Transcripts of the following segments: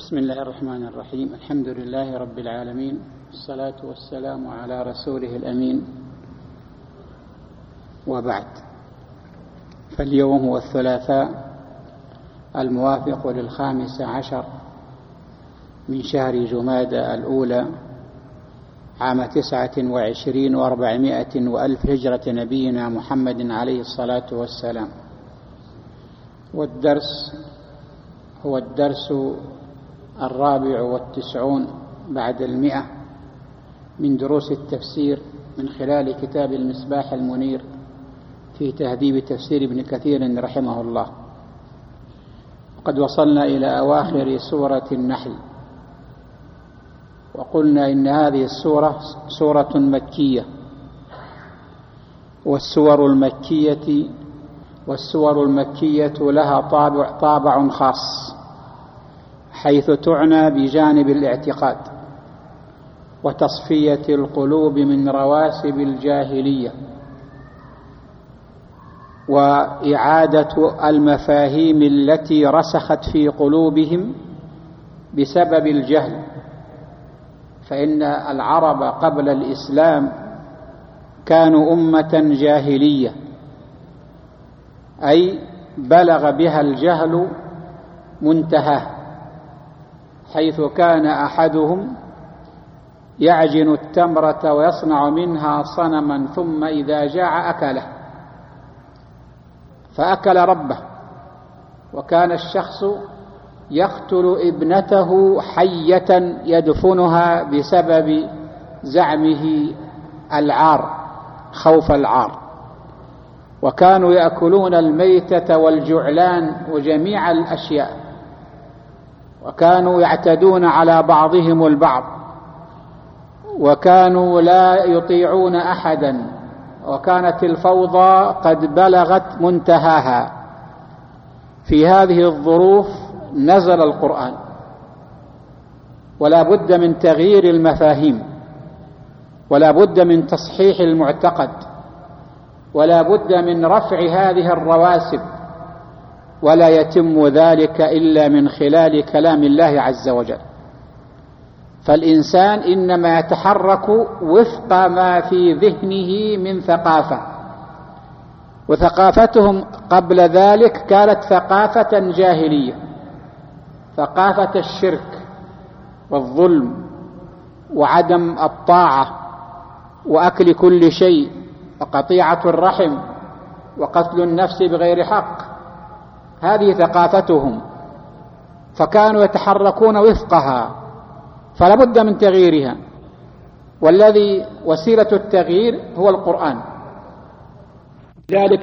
بسم الله الرحمن الرحيم. الحمد لله رب العالمين، والصلاة والسلام على رسوله الأمين، وبعد. فاليوم هو الثلاثاء الموافق لل15 من شهر جمادى الأولى عام 29 و400 وألف هجرة نبينا محمد عليه الصلاة والسلام. والدرس هو الدرس 94 بعد 100 من دروس التفسير من خلال كتاب المصباح المنير في تهذيب تفسير ابن كثير رحمه الله. قد وصلنا إلى أواخر سورة النحل، وقلنا إن هذه السورة سورة مكية، والسور المكية لها طابع خاص، حيث تعنى بجانب الاعتقاد وتصفية القلوب من رواسب الجاهلية وإعادة المفاهيم التي رسخت في قلوبهم بسبب الجهل. فإن العرب قبل الإسلام كانوا أمة جاهلية، أي بلغ بها الجهل منتهاه، حيث كان أحدهم يعجن التمرة ويصنع منها صنما، ثم إذا جاع أكله، فأكل ربه. وكان الشخص يقتل ابنته حية يدفنها بسبب زعمه العار، خوف العار. وكانوا يأكلون الميتة والجعلان وجميع الأشياء، وكانوا يعتدون على بعضهم البعض، وكانوا لا يطيعون أحدا، وكانت الفوضى قد بلغت منتهاها. في هذه الظروف نزل القرآن، ولا بد من تغيير المفاهيم، ولا بد من تصحيح المعتقد، ولا بد من رفع هذه الرواسب، ولا يتم ذلك إلا من خلال كلام الله عز وجل. فالإنسان إنما يتحرك وفق ما في ذهنه من ثقافة، وثقافتهم قبل ذلك كانت ثقافة جاهلية، ثقافة الشرك والظلم وعدم الطاعة وأكل كل شيء وقطيعة الرحم وقتل النفس بغير حق. هذه ثقافتهم، فكانوا يتحركون وفقها، فلا بد من تغييرها، والذي وسيلة التغيير هو القرآن. ذلك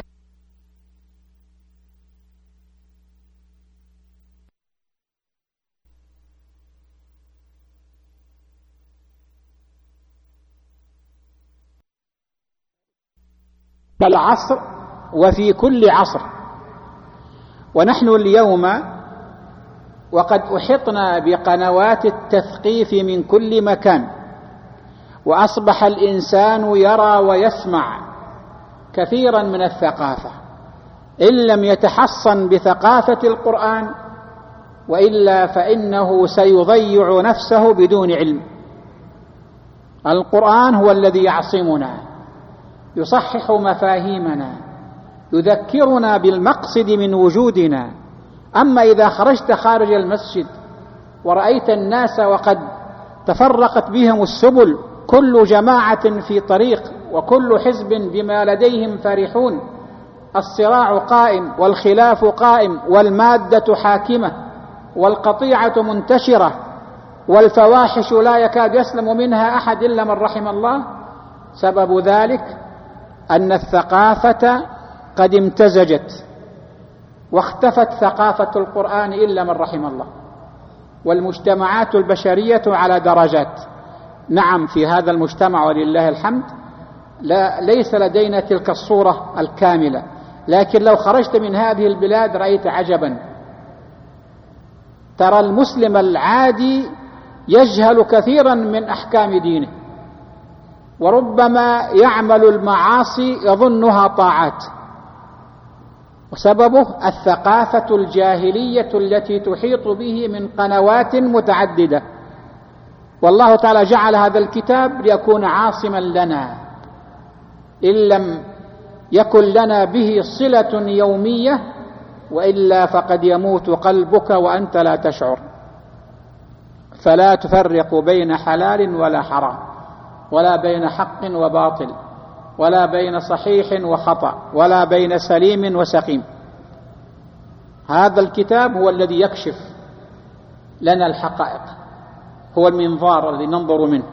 العصر وفي كل عصر. ونحن اليوم وقد أحطنا بقنوات التثقيف من كل مكان، وأصبح الإنسان يرى ويسمع كثيرا من الثقافة، إن لم يتحصن بثقافة القرآن، وإلا فإنه سيضيع نفسه بدون علم. القرآن هو الذي يعصمنا، يصحح مفاهيمنا، يذكرنا بالمقصد من وجودنا. أما إذا خرجت خارج المسجد ورأيت الناس وقد تفرقت بهم السبل، كل جماعة في طريق، وكل حزب بما لديهم فرحون، الصراع قائم والخلاف قائم والمادة حاكمة والقطيعة منتشرة والفواحش لا يكاد يسلم منها أحد إلا من رحم الله، سبب ذلك أن الثقافة قد امتزجت، واختفت ثقافة القرآن إلا من رحم الله. والمجتمعات البشرية على درجات. نعم، في هذا المجتمع ولله الحمد ليس لدينا تلك الصورة الكاملة، لكن لو خرجت من هذه البلاد رأيت عجبا. ترى المسلم العادي يجهل كثيرا من أحكام دينه، وربما يعمل المعاصي يظنها طاعات، وسببه الثقافة الجاهلية التي تحيط به من قنوات متعددة. والله تعالى جعل هذا الكتاب ليكون عاصما لنا، إن لم يكن لنا به صلة يومية، وإلا فقد يموت قلبك وأنت لا تشعر. فلا تفرق بين حلال ولا حرام، ولا بين حق وباطل، ولا بين صحيح وخطأ، ولا بين سليم وسقيم. هذا الكتاب هو الذي يكشف لنا الحقائق، هو المنظار الذي ننظر منه،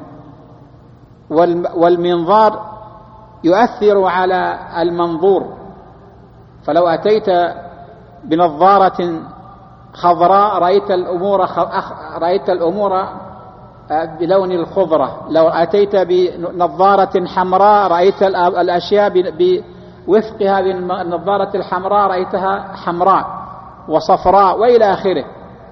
والمنظار يؤثر على المنظور. فلو أتيت بنظارة خضراء رأيت الأمور بلون الخضرة، لو أتيت بنظارة حمراء رأيت الأشياء بوفق هذه النظارة الحمراء، رأيتها حمراء وصفراء وإلى آخره.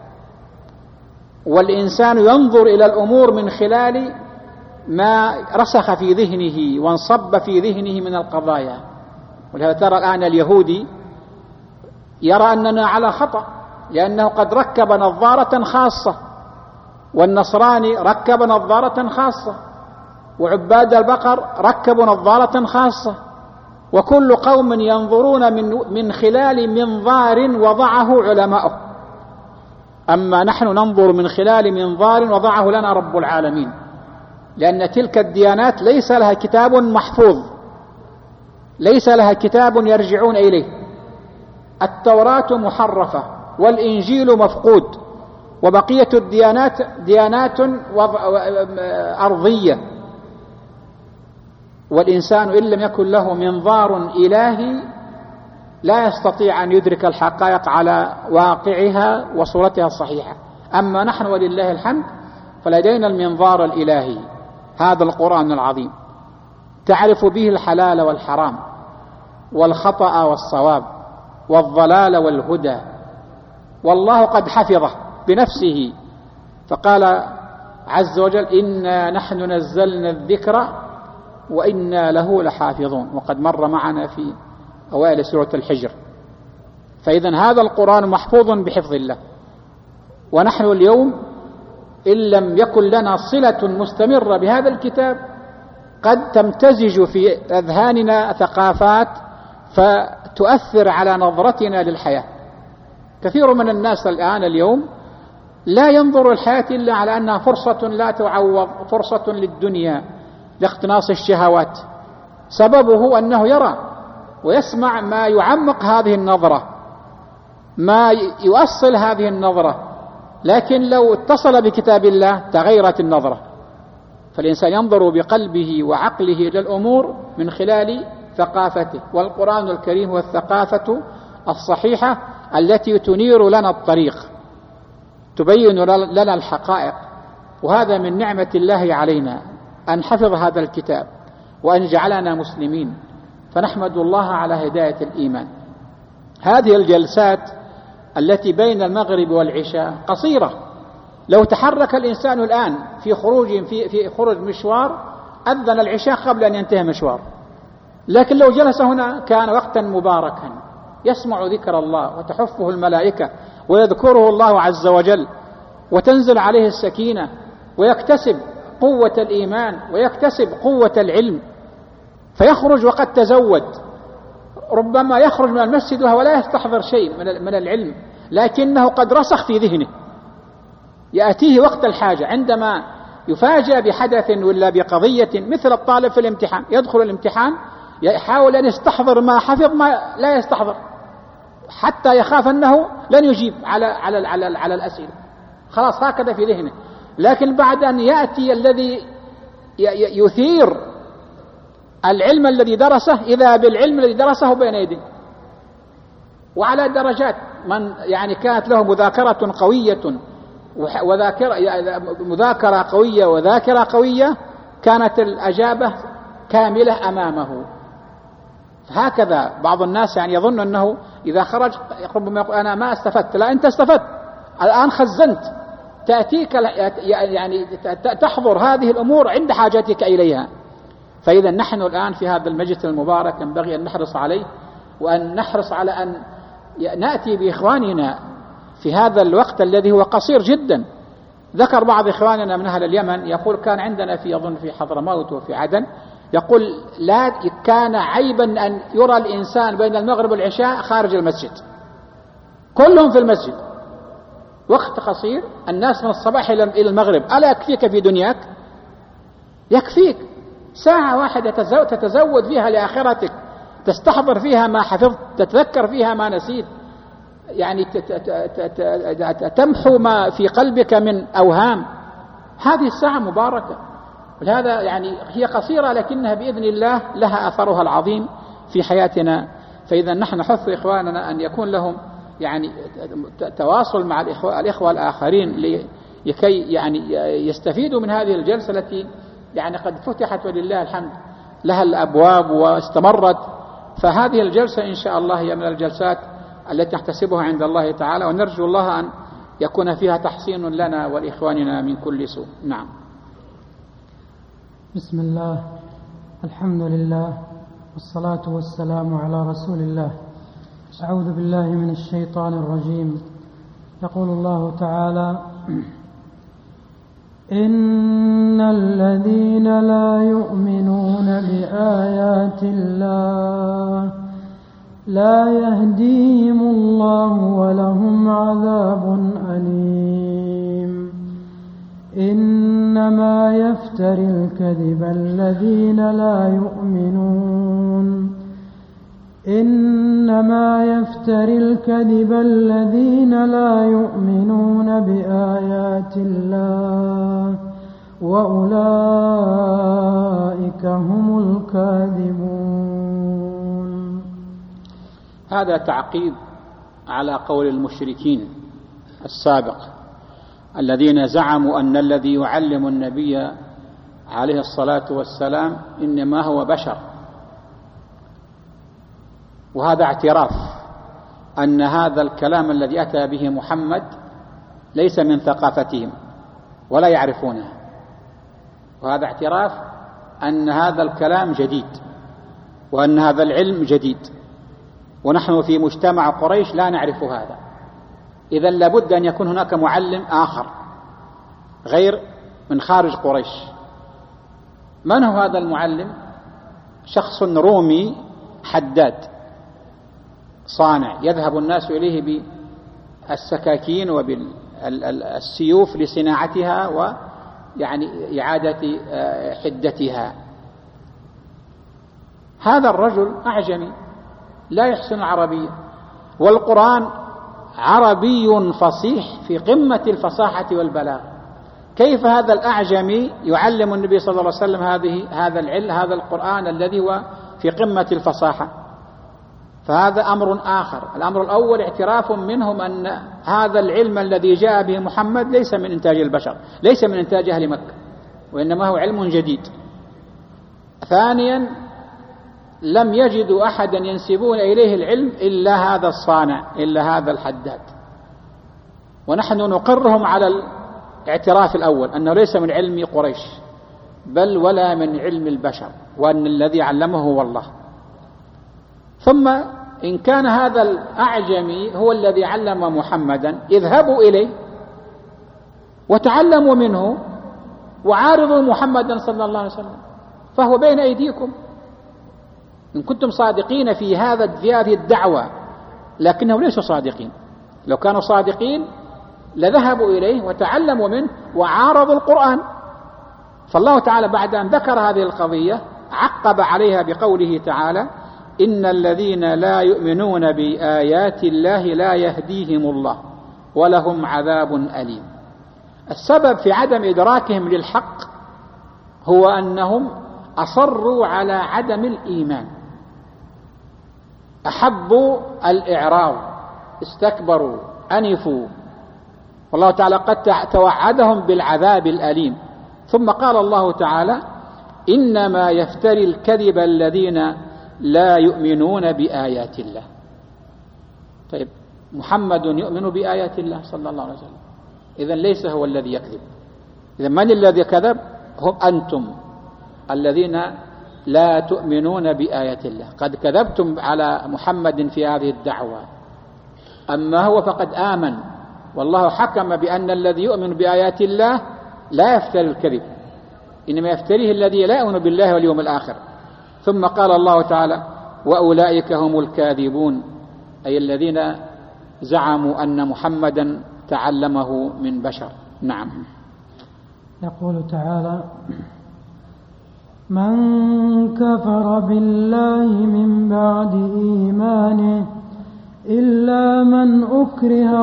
والإنسان ينظر إلى الأمور من خلال ما رسخ في ذهنه وانصب في ذهنه من القضايا. ولهذا ترى الآن اليهودي يرى أننا على خطأ، لأنه قد ركب نظارة خاصة، والنصراني ركب نظارة خاصة، وعباد البقر ركبوا نظارة خاصة، وكل قوم ينظرون من خلال منظار وضعه علماؤه. أما نحن ننظر من خلال منظار وضعه لنا رب العالمين، لأن تلك الديانات ليس لها كتاب محفوظ، ليس لها كتاب يرجعون إليه. التوراة محرفة، والإنجيل مفقود، وبقية الديانات ديانات أرضية. والإنسان إن لم يكن له منظار إلهي لا يستطيع أن يدرك الحقائق على واقعها وصورتها الصحيحة. أما نحن ولله الحمد فلدينا المنظار الإلهي، هذا القرآن العظيم، تعرف به الحلال والحرام، والخطأ والصواب، والضلال والهدى. والله قد حفظه بنفسه، فقال عز وجل: إنا نحن نزلنا الذكر وإنا له لحافظون، وقد مر معنا في أوائل سورة الحجر. فإذا هذا القرآن محفوظ بحفظ الله. ونحن اليوم إن لم يكن لنا صلة مستمرة بهذا الكتاب قد تمتزج في أذهاننا ثقافات فتؤثر على نظرتنا للحياة. كثير من الناس الآن اليوم لا ينظر الحياة إلا على أنها فرصة لا تعوض، فرصة للدنيا لاقتناص الشهوات. سببه أنه يرى ويسمع ما يعمق هذه النظرة، ما يؤصل هذه النظرة. لكن لو اتصل بكتاب الله تغيرت النظرة. فالإنسان ينظر بقلبه وعقله إلى الأمور من خلال ثقافته، والقرآن الكريم هو الثقافة الصحيحة التي تنير لنا الطريق، تبين لنا الحقائق. وهذا من نعمة الله علينا أن حفظ هذا الكتاب وأن جعلنا مسلمين، فنحمد الله على هداية الإيمان. هذه الجلسات التي بين المغرب والعشاء قصيرة. لو تحرك الإنسان الآن في خروج مشوار أذن العشاء قبل أن ينتهي مشوار، لكن لو جلس هنا كان وقتا مباركا يسمع ذكر الله وتحفه الملائكة ويذكره الله عز وجل وتنزل عليه السكينة ويكتسب قوة الإيمان ويكتسب قوة العلم، فيخرج وقد تزود. ربما يخرج من المسجد وهو لا يستحضر شيء من العلم، لكنه قد رسخ في ذهنه. يأتيه وقت الحاجة عندما يفاجأ بحدث ولا بقضية، مثل الطالب في الامتحان، يدخل الامتحان يحاول أن يستحضر ما حفظ ما لا يستحضر، حتى يخاف أنه لن يجيب على الأسئلة، خلاص هكذا في ذهنه. لكن بعد أن يأتي الذي يثير العلم الذي درسه، إذا بالعلم الذي درسه بين يديه. وعلى درجات، من يعني كانت له مذاكرة قوية مذاكرة قوية وذاكرة قوية، كانت الأجابة كاملة أمامه. هكذا بعض الناس يعني يظن أنه إذا خرج ربما يقول أنا ما استفدت. لا، أنت استفدت، الآن خزنت، تأتيك يعني تحضر هذه الأمور عند حاجتك إليها. فإذا نحن الآن في هذا المجلس المبارك ينبغي أن نحرص عليه، وأن نحرص على أن نأتي بإخواننا في هذا الوقت الذي هو قصير جدا. ذكر بعض إخواننا من أهل اليمن يقول كان عندنا أظن في حضرموت وفي عدن، يقول لا كان عيبا أن يرى الإنسان بين المغرب والعشاء خارج المسجد، كلهم في المسجد، وقت قصير، الناس من الصباح إلى المغرب. ألا يكفيك في دنياك؟ يكفيك ساعة واحدة تتزود فيها لآخرتك، تستحضر فيها ما حفظت، تتذكر فيها ما نسيت، يعني تمحو ما في قلبك من أوهام. هذه الساعة مباركة، ولهذا يعني هي قصيرة لكنها بإذن الله لها أثرها العظيم في حياتنا. فإذا نحن نحث إخواننا أن يكون لهم يعني تواصل مع الإخوة الآخرين لكي يعني يستفيدوا من هذه الجلسة التي يعني قد فتحت ولله الحمد لها الأبواب واستمرت. فهذه الجلسة إن شاء الله هي من الجلسات التي نحتسبها عند الله تعالى، ونرجو الله أن يكون فيها تحصين لنا ولإخواننا من كل سوء. نعم. بسم الله، الحمد لله، والصلاة والسلام على رسول الله. أعوذ بالله من الشيطان الرجيم. يقول الله تعالى: إن الذين لا يؤمنون بآيات الله لا يهديهم الله ولهم عذاب أليم. إنما يفتري الكذب الذين لا يؤمنون بآيات الله وأولئك هم الكاذبون. هذا تعقيب على قول المشركين السابق الذين زعموا أن الذي يعلم النبي عليه الصلاة والسلام إنما هو بشر، وهذا اعتراف أن هذا الكلام الذي أتى به محمد ليس من ثقافتهم ولا يعرفونه، وهذا اعتراف أن هذا الكلام جديد وأن هذا العلم جديد، ونحن في مجتمع قريش لا نعرف هذا. إذن لابد أن يكون هناك معلم آخر غير من خارج قريش. من هو هذا المعلم؟ شخص رومي حداد صانع، يذهب الناس إليه بالسكاكين وبالسيوف لصناعتها ويعني إعادة حدتها. هذا الرجل أعجمي لا يحسن العربية، والقرآن عربي فصيح في قمة الفصاحة والبلاغة. كيف هذا الأعجمي يعلم النبي صلى الله عليه وسلم هذا القرآن الذي هو في قمة الفصاحة؟ فهذا أمر آخر. الأمر الأول اعتراف منهم أن هذا العلم الذي جاء به محمد ليس من إنتاج البشر، ليس من إنتاج أهل مكة، وإنما هو علم جديد. ثانيا، لم يجدوا أحدا ينسبون إليه العلم إلا هذا الصانع، إلا هذا الحداد. ونحن نقرهم على الاعتراف الأول أنه ليس من علم قريش بل ولا من علم البشر، وأن الذي علمه هو الله. ثم إن كان هذا الأعجمي هو الذي علم محمدا، اذهبوا إليه وتعلموا منه وعارضوا محمدا صلى الله عليه وسلم، فهو بين أيديكم إن كنتم صادقين في هذه الدعوة. لكنهم ليسوا صادقين. لو كانوا صادقين لذهبوا إليه وتعلموا منه وعارضوا القرآن. فالله تعالى بعد أن ذكر هذه القضية عقب عليها بقوله تعالى: إن الذين لا يؤمنون بآيات الله لا يهديهم الله ولهم عذاب أليم. السبب في عدم إدراكهم للحق هو أنهم أصروا على عدم الإيمان، أحبوا الإعراض، استكبروا، أنفوا. والله تعالى قد توعدهم بالعذاب الأليم. ثم قال الله تعالى: إنما يفتري الكذب الذين لا يؤمنون بآيات الله. طيب، محمد يؤمن بآيات الله صلى الله عليه وسلم، إذن ليس هو الذي يكذب. إذن من الذي كذب؟ هم أنتم الذين لا تؤمنون بآيات الله. قد كذبتم على محمد في هذه الدعوة، أما هو فقد آمن، والله حكم بأن الذي يؤمن بآيات الله لا يفتري الكذب، إنما يفتريه الذي لا يؤمن بالله واليوم الآخر. ثم قال الله تعالى: وأولئك هم الكاذبون، أي الذين زعموا أن محمدا تعلمه من بشر. نعم. يقول تعالى: من كفر بالله من بعد إيمانه إلا من أكره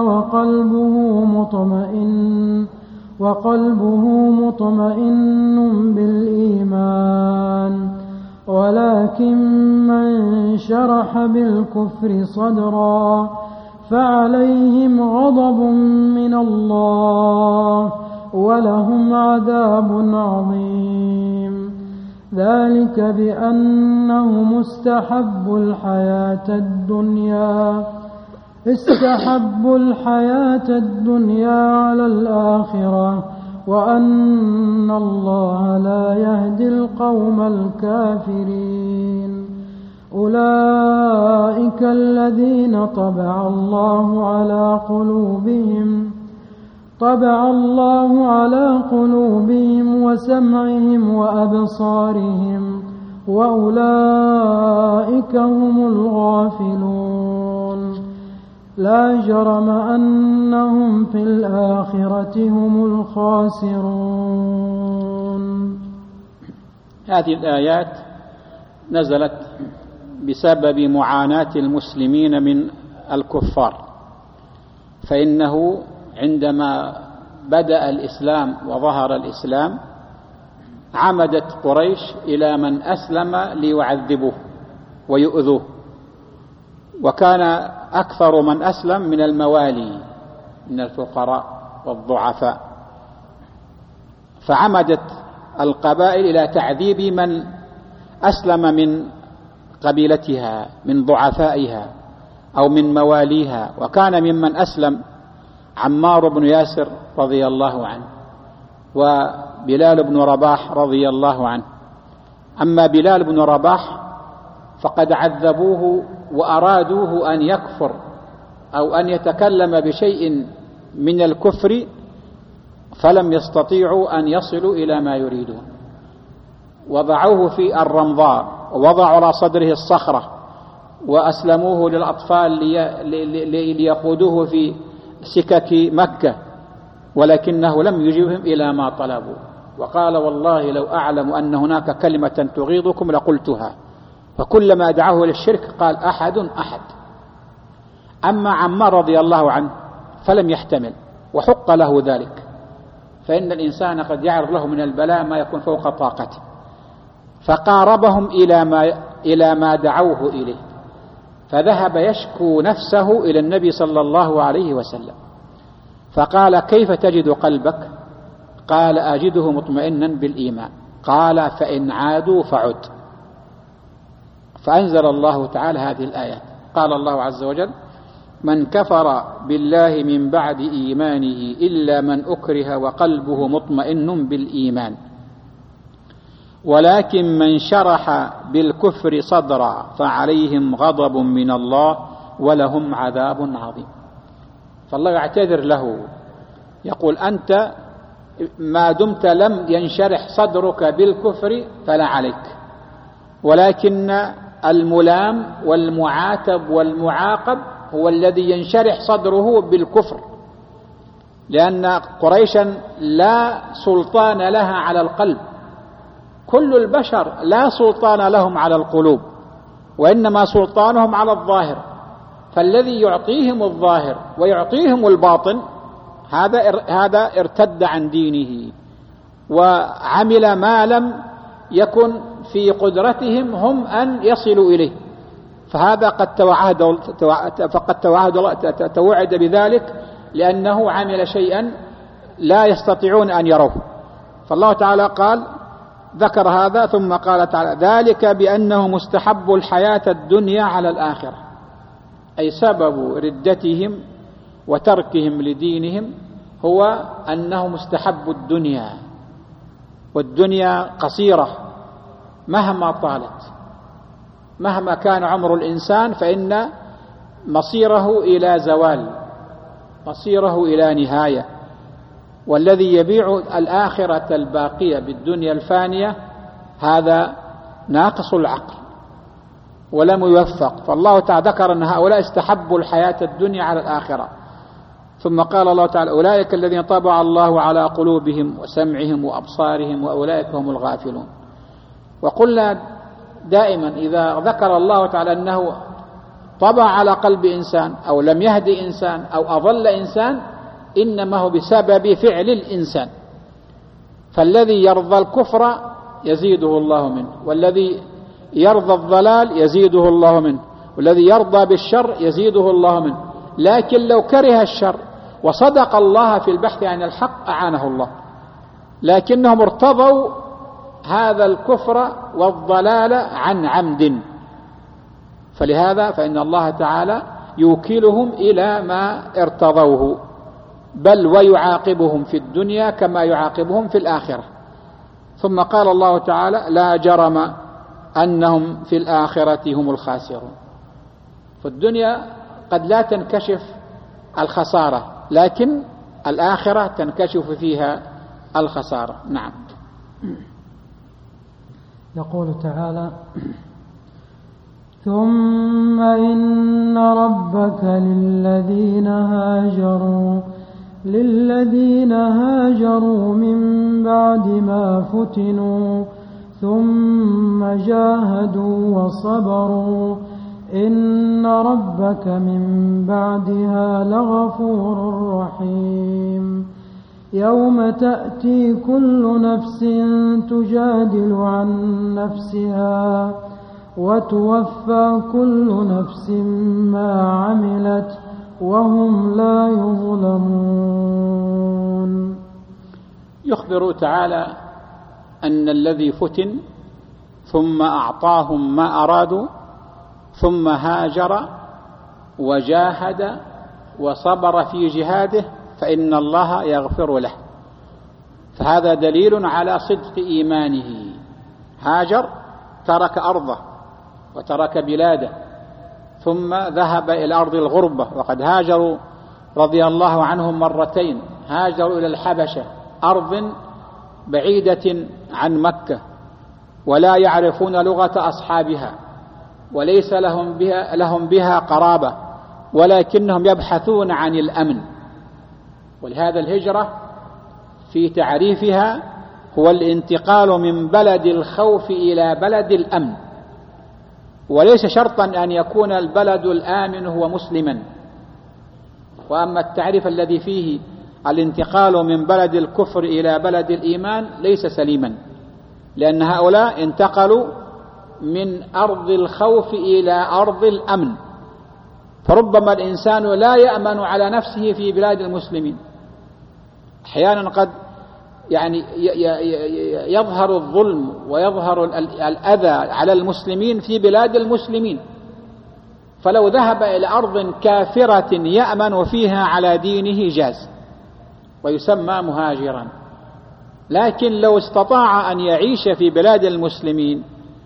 وقلبه مطمئن بالإيمان، ولكن من شرح بالكفر صدرا فعليهم غضب من الله ولهم عذاب عظيم. ذلك بأنهم استحبوا الحياة الدنيا على الآخرة، وأن الله لا يهدي القوم الكافرين. أولئك الذين طبع الله على قلوبهم وسمعهم وأبصارهم، وأولئك هم الغافلون. لا جرم أنهم في الآخرة هم الخاسرون. هذه الآيات نزلت بسبب معاناة المسلمين من الكفار، فإنه عندما بدأ الإسلام وظهر الإسلام عمدت قريش إلى من أسلم ليعذبوه ويؤذوه، وكان أكثر من أسلم من الموالي من الفقراء والضعفاء، فعمدت القبائل إلى تعذيب من أسلم من قبيلتها من ضعفائها أو من مواليها. وكان ممن أسلم عمار بن ياسر رضي الله عنه، وبلال بن رباح رضي الله عنه. أما بلال بن رباح فقد عذبوه وأرادوه أن يكفر أو أن يتكلم بشيء من الكفر، فلم يستطيعوا أن يصلوا إلى ما يريدون، وضعوه في الرمضاء ووضعوا على صدره الصخرة وأسلموه للأطفال ليقودوه في سكك مكة، ولكنه لم يجبهم إلى ما طلبوا، وقال: والله لو أعلم أن هناك كلمة تغيظكم لقلتها. فكلما دعوه للشرك قال: أحد أحد. أما عمار رضي الله عنه فلم يحتمل وحق له ذلك، فإن الإنسان قد يعرض له من البلاء ما يكون فوق طاقته، فقاربهم إلى ما دعوه إليه، فذهب يشكو نفسه إلى النبي صلى الله عليه وسلم، فقال: كيف تجد قلبك؟ قال: أجده مطمئنا بالإيمان. قال: فإن عادوا فعد. فأنزل الله تعالى هذه الآيات. قال الله عز وجل: من كفر بالله من بعد إيمانه إلا من أكره وقلبه مطمئن بالإيمان، ولكن من شرح بالكفر صدرا فعليهم غضب من الله ولهم عذاب عظيم. فالله يعتذر له، يقول: أنت ما دمت لم ينشرح صدرك بالكفر فلا عليك، ولكن الملام والمعاتب والمعاقب هو الذي ينشرح صدره بالكفر، لأن قريشا لا سلطان لها على القلب، كل البشر لا سلطان لهم على القلوب، وإنما سلطانهم على الظاهر، فالذي يعطيهم الظاهر ويعطيهم الباطن هذا ارتد عن دينه وعمل ما لم يكن في قدرتهم هم أن يصلوا إليه، فهذا قد توعد بذلك لأنه عمل شيئا لا يستطيعون أن يروه. فالله تعالى ذكر هذا ثم قال تعالى: ذلك بأنهم استحبوا الحياة الدنيا على الآخرة، أي سبب ردتهم وتركهم لدينهم هو أنهم استحبوا الدنيا، والدنيا قصيرة مهما طالت، مهما كان عمر الإنسان فإن مصيره إلى زوال، مصيره إلى نهاية. والذي يبيع الآخرة الباقية بالدنيا الفانية هذا ناقص العقل ولم يوفق. فالله تعالى ذكر أن هؤلاء استحبوا الحياة الدنيا على الآخرة، ثم قال الله تعالى: أولئك الذين طبع الله على قلوبهم وسمعهم وأبصارهم وأولئك هم الغافلون. وقلنا دائما إذا ذكر الله تعالى أنه طبع على قلب إنسان أو لم يهدي إنسان أو أضل إنسان، إنما هو بسبب فعل الإنسان. فالذي يرضى الكفر يزيده الله منه، والذي يرضى الضلال يزيده الله منه، والذي يرضى بالشر يزيده الله منه. لكن لو كره الشر وصدق الله في البحث عن الحق أعانه الله، لكنهم ارتضوا هذا الكفر والضلال عن عمد، فلهذا فإن الله تعالى يوكلهم إلى ما ارتضوه، بل ويعاقبهم في الدنيا كما يعاقبهم في الآخرة. ثم قال الله تعالى: لا جرم أنهم في الآخرة هم الخاسرون. في الدنيا قد لا تنكشف الخسارة، لكن الآخرة تنكشف فيها الخسارة. نعم. يقول تعالى: ثم إن ربك للذين هاجروا من بعد ما فتنوا ثم جاهدوا وصبروا إن ربك من بعدها لغفور رحيم. يوم تأتي كل نفس تجادل عن نفسها وتوفى كل نفس ما عملت وهم لا يظلمون. يخبر تعالى أن الذي فتن ثم أعطاهم ما أرادوا ثم هاجر وجاهد وصبر في جهاده فإن الله يغفر له، فهذا دليل على صدق إيمانه. هاجر، ترك أرضه وترك بلاده ثم ذهب إلى أرض الغربة، وقد هاجروا رضي الله عنهم مرتين. هاجروا إلى الحبشة، أرض بعيدة عن مكة ولا يعرفون لغة أصحابها وليس لهم بها قرابة، ولكنهم يبحثون عن الأمن. ولهذا الهجرة في تعريفها هو الانتقال من بلد الخوف إلى بلد الأمن، وليس شرطا أن يكون البلد الآمن هو مسلما. وأما التعريف الذي فيه الانتقال من بلد الكفر إلى بلد الإيمان ليس سليما، لأن هؤلاء انتقلوا من أرض الخوف إلى أرض الأمن، فربما الإنسان لا يأمن على نفسه في بلاد المسلمين. أحيانا قد يظهر الظلم ويظهر الأذى على المسلمين في بلاد المسلمين، فلو ذهب إلى أرض كافرة يأمن فيها على دينه جاز ويسمى مهاجرا. لكن لو استطاع أن يعيش في بلاد المسلمين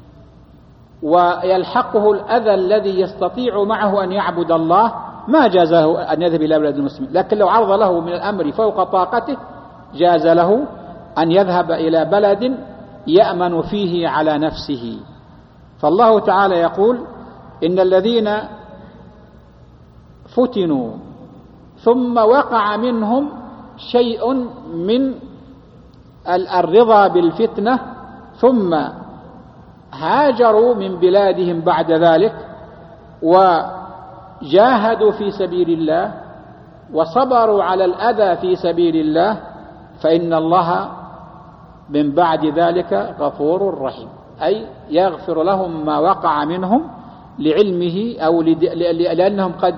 ويلحقه الأذى الذي يستطيع معه أن يعبد الله ما جازه أن يذهب إلى بلاد المسلمين. لكن لو عرض له من الأمر فوق طاقته جاز له أن يذهب إلى بلد يأمن فيه على نفسه. فالله تعالى يقول: إن الذين فتنوا ثم وقع منهم شيء من الرضا بالفتنة ثم هاجروا من بلادهم بعد ذلك وجاهدوا في سبيل الله وصبروا على الأذى في سبيل الله فإن الله من بعد ذلك غفور رحيم، أي يغفر لهم ما وقع منهم لعلمه أو لأنهم قد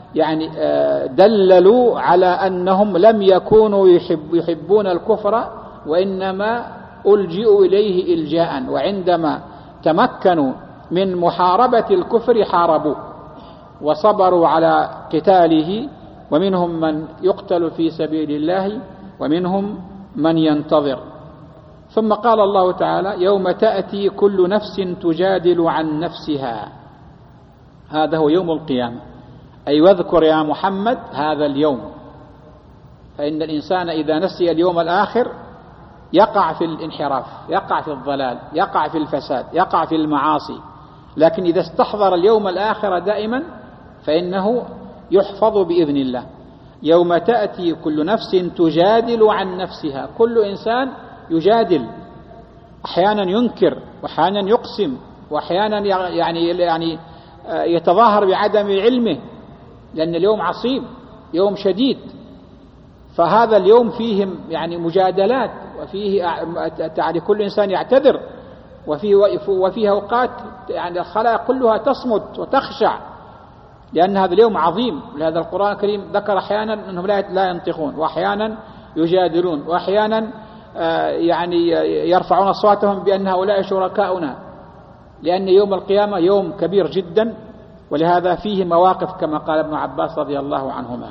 دللوا على أنهم لم يكونوا يحبون الكفر وإنما ألجئوا إليه إلجاء، وعندما تمكنوا من محاربة الكفر حاربوه وصبروا على قتاله، ومنهم من يقتل في سبيل الله ومنهم من ينتظر. ثم قال الله تعالى: يوم تأتي كل نفس تجادل عن نفسها. هذا هو يوم القيامة أي واذكر يا محمد هذا اليوم، فإن الإنسان إذا نسي اليوم الآخر يقع في الانحراف، يقع في الضلال، يقع في الفساد، يقع في المعاصي. لكن إذا استحضر اليوم الآخر دائما فإنه يحفظ بإذن الله. يوم تأتي كل نفس تجادل عن نفسها، كل إنسان يجادل، أحيانا ينكر وأحيانا يقسم وأحيانا يعني يتظاهر بعدم علمه، لأن اليوم عصيب، يوم شديد. فهذا اليوم فيه يعني مجادلات، وفيه يعني كل إنسان يعتذر، وفيه أوقات يعني الخلائق كلها تصمت وتخشع، لأن هذا اليوم عظيم. لهذا القرآن الكريم ذكر أحيانا أنهم لا ينطقون، وأحيانا يجادلون، وأحيانا يعني يرفعون أصواتهم بأن هؤلاء شركاؤنا، لأن يوم القيامة يوم كبير جدا، ولهذا فيه مواقف كما قال ابن عباس رضي الله عنهما.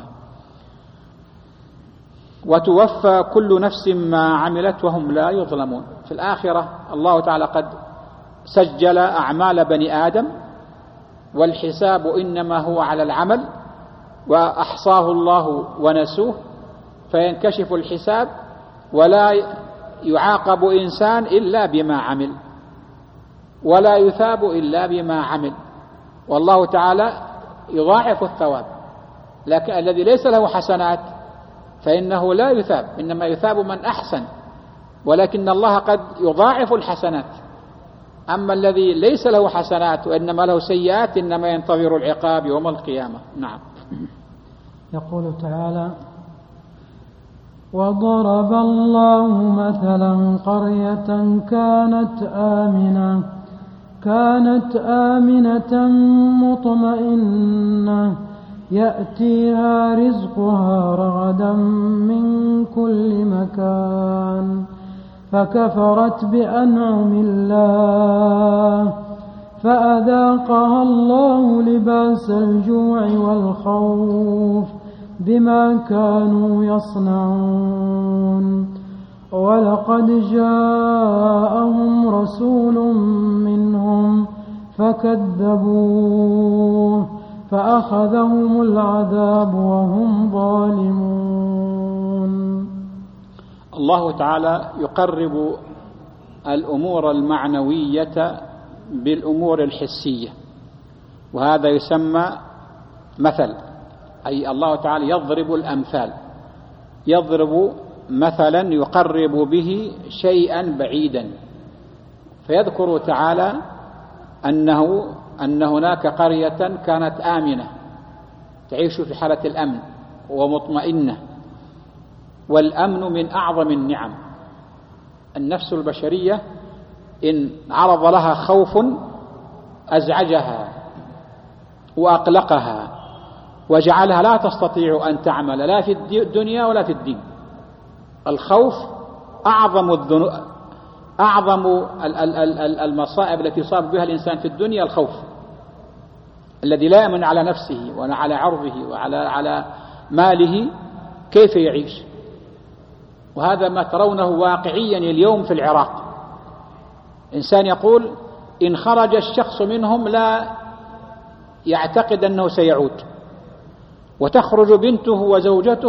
وتوفى كل نفس ما عملت وهم لا يظلمون. في الآخرة الله تعالى قد سجل أعمال بني آدم، والحساب إنما هو على العمل، وأحصاه الله ونسوه، فينكشف الحساب ولا يعاقب إنسان إلا بما عمل، ولا يثاب إلا بما عمل، والله تعالى يضاعف الثواب. لكن الذي ليس له حسنات فإنه لا يثاب، إنما يثاب من أحسن، ولكن الله قد يضاعف الحسنات. أما الذي ليس له حسنات وإنما له سيئات إنما ينتظر العقاب يوم القيامة. نعم. يقول تعالى: وضرب الله مثلا قرية كانت آمنة مطمئنة يأتيها رزقها رغدا من كل مكان، فكفرت بأنعم الله فأذاقها الله لباس الجوع والخوف بما كانوا يصنعون. ولقد جاءهم رسول منهم فكذبوه فأخذهم العذاب وهم ظالمون. الله تعالى يقرب الأمور المعنوية بالأمور الحسية، وهذا يسمى مثل، أي الله تعالى يضرب الأمثال، يضرب مثلا يقرب به شيئا بعيدا. فيذكر تعالى أن هناك قرية كانت آمنة تعيش في حالة الأمن ومطمئنة، والأمن من أعظم النعم. النفس البشرية إن عرض لها خوف أزعجها وأقلقها وجعلها لا تستطيع أن تعمل لا في الدنيا ولا في الدين. الخوف أعظم المصائب التي يصاب بها الإنسان في الدنيا. الخوف الذي لا يأمن على نفسه ولا على عرضه وعلى ماله، كيف يعيش؟ وهذا ما ترونه واقعيا اليوم في العراق. إنسان يقول إن خرج الشخص منهم لا يعتقد أنه سيعود، وتخرج بنته وزوجته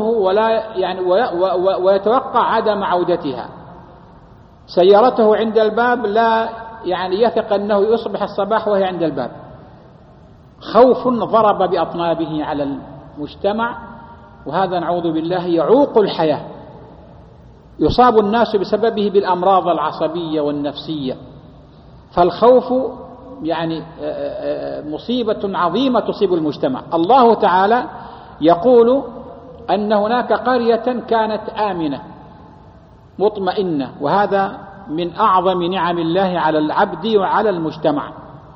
ويتوقع عدم عودتها. سيارته عند الباب لا يثق أنه يصبح الصباح وهي عند الباب. خوف ضرب بأطنابه على المجتمع، وهذا نعوذ بالله يعوق الحياة، يصاب الناس بسببه بالأمراض العصبية والنفسية. فالخوف مصيبة عظيمة تصيب المجتمع. الله تعالى يقول أن هناك قرية كانت آمنة مطمئنة، وهذا من أعظم نعم الله على العبد وعلى المجتمع.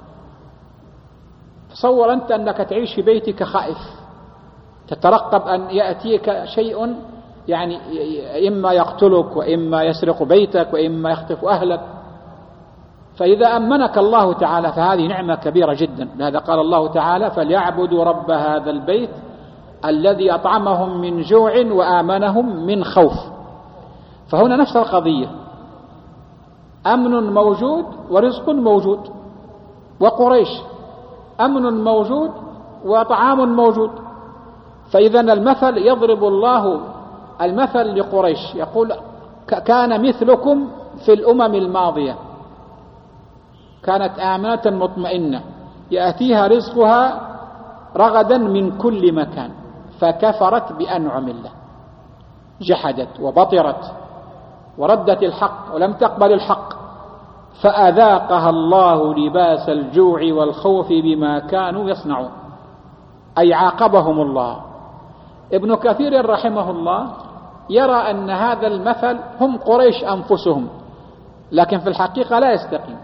تصور أنت أنك تعيش في بيتك خائف، تترقب أن يأتيك شيء إما يقتلك وإما يسرق بيتك وإما يخطف أهلك. فإذا أمنك الله تعالى فهذه نعمة كبيرة جدا. لهذا قال الله تعالى: فليعبدوا رب هذا البيت الذي أطعمهم من جوع وآمنهم من خوف. فهنا نفس القضية، أمن موجود ورزق موجود. وقريش أمن موجود وطعام موجود. فإذا المثل يضرب الله المثل لقريش، يقول كان مثلكم في الأمم الماضية، كانت آمنة مطمئنة يأتيها رزقها رغدا من كل مكان، فكفرت بأنعم الله، جحدت وبطرت وردت الحق ولم تقبل الحق، فأذاقها الله لباس الجوع والخوف بما كانوا يصنعون، أي عاقبهم الله. ابن كثير رحمه الله يرى أن هذا المثل هم قريش أنفسهم، لكن في الحقيقة لا يستقيم،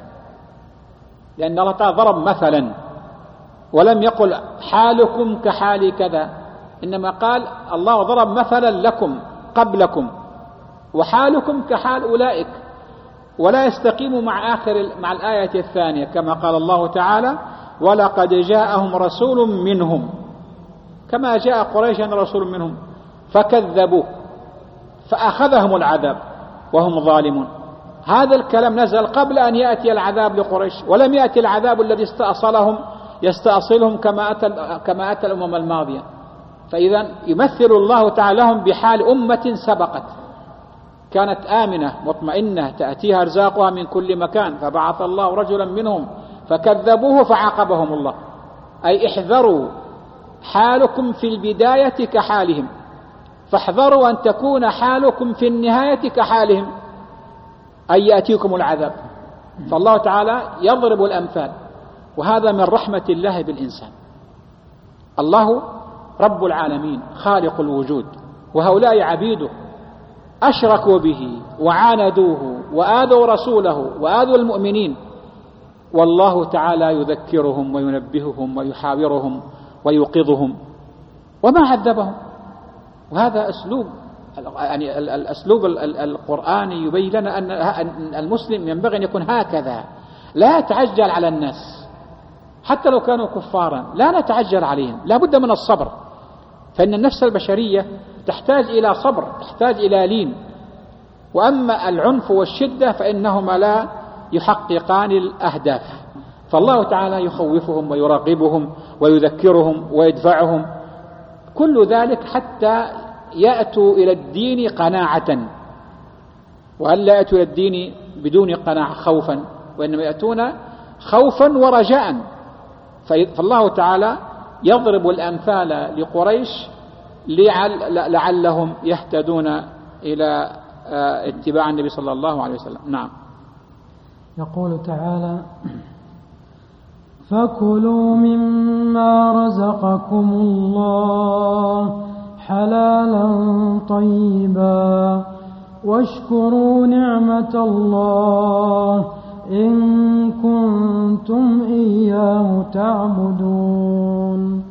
لأن الله تعالى ضرب مثلا ولم يقل حالكم كحال كذا، إنما قال الله ضرب مثلا لكم قبلكم وحالكم كحال أولئك، ولا يستقيم مع الآية الثانية، كما قال الله تعالى ولقد جاءهم رسول منهم، كما جاء قريشا رسول منهم فكذبوه فأخذهم العذاب وهم ظالمون. هذا الكلام نزل قبل أن يأتي العذاب لقريش، ولم يأتي العذاب الذي يستأصلهم كما أتى الأمم الماضية. فإذا يمثل الله تعالى لهم بحال أمة سبقت، كانت آمنة مطمئنة تأتيها أرزاقها من كل مكان، فبعث الله رجلا منهم فكذبوه فعاقبهم الله، أي احذروا حالكم في البداية كحالهم، فاحذروا أن تكون حالكم في النهاية كحالهم، أي يأتيكم العذاب. فالله تعالى يضرب الأمثال، وهذا من رحمة الله بالإنسان. الله رب العالمين خالق الوجود، وهؤلاء عبيده أشركوا به وعاندوه وآذوا رسوله وآذوا المؤمنين، والله تعالى يذكرهم وينبههم ويحاورهم ويوقظهم وما عذبهم. وهذا أسلوب، يعني الأسلوب القرآني يبين لنا أن المسلم ينبغي أن يكون هكذا، لا يتعجل على الناس حتى لو كانوا كفارا، لا نتعجل عليهم، لا بد من الصبر، فإن النفس البشرية تحتاج إلى صبر، تحتاج إلى لين. وأما العنف والشدة فإنهما لا يحققان الأهداف، فالله تعالى يخوفهم ويرغبهم ويذكرهم ويدفعهم، كل ذلك حتى يأتوا إلى الدين قناعة، وألا يأتوا إلى الدين بدون قناعة خوفا، وإنما يأتون خوفا ورجاء. فالله تعالى يضرب الأمثال لقريش لعلهم يهتدون إلى اتباع النبي صلى الله عليه وسلم. نعم. يقول تعالى فكلوا مما رزقكم الله حلالا طيبا واشكروا نعمة الله إن كنتم إياه تعبدون.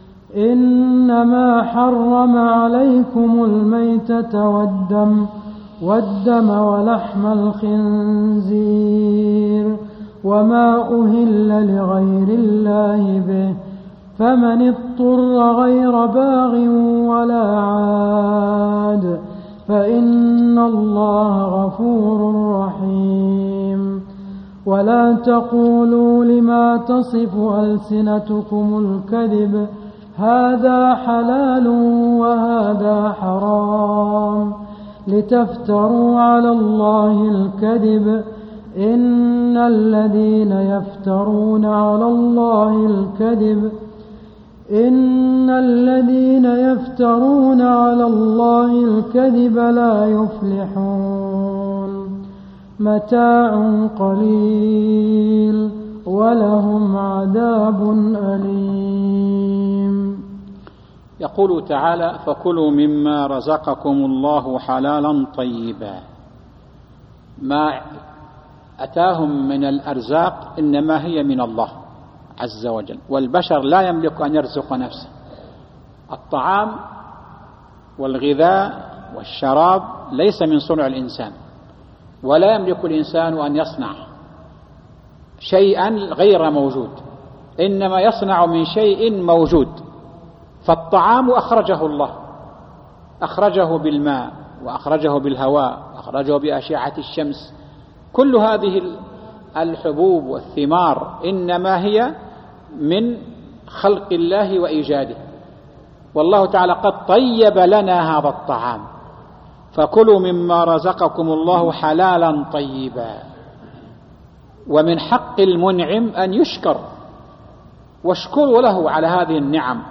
إنما حرم عليكم الميتة والدم ولحم الخنزير وما أهل لغير الله به، فمن اضطر غير باغ ولا عاد فإن الله غفور رحيم. ولا تقولوا لما تصف ألسنتكم الكذب هذا حلال وهذا حرام لتفتروا على الله الكذب إن الذين يفترون على الله الكذب لا يفلحون. متاع قليل ولهم عذاب أليم. يقول تعالى فكلوا مما رزقكم الله حلالا طيبا. ما أتاهم من الأرزاق إنما هي من الله عز وجل، والبشر لا يملك أن يرزق نفسه. الطعام والغذاء والشراب ليس من صنع الإنسان، ولا يملك الإنسان أن يصنع شيئا غير موجود، إنما يصنع من شيء موجود. فالطعام أخرجه الله، أخرجه بالماء وأخرجه بالهواء وأخرجه بأشعة الشمس. كل هذه الحبوب والثمار إنما هي من خلق الله وإيجاده. والله تعالى قد طيب لنا هذا الطعام، فكلوا مما رزقكم الله حلالا طيبا. ومن حق المنعم أن يشكر، واشكروا له على هذه النعم،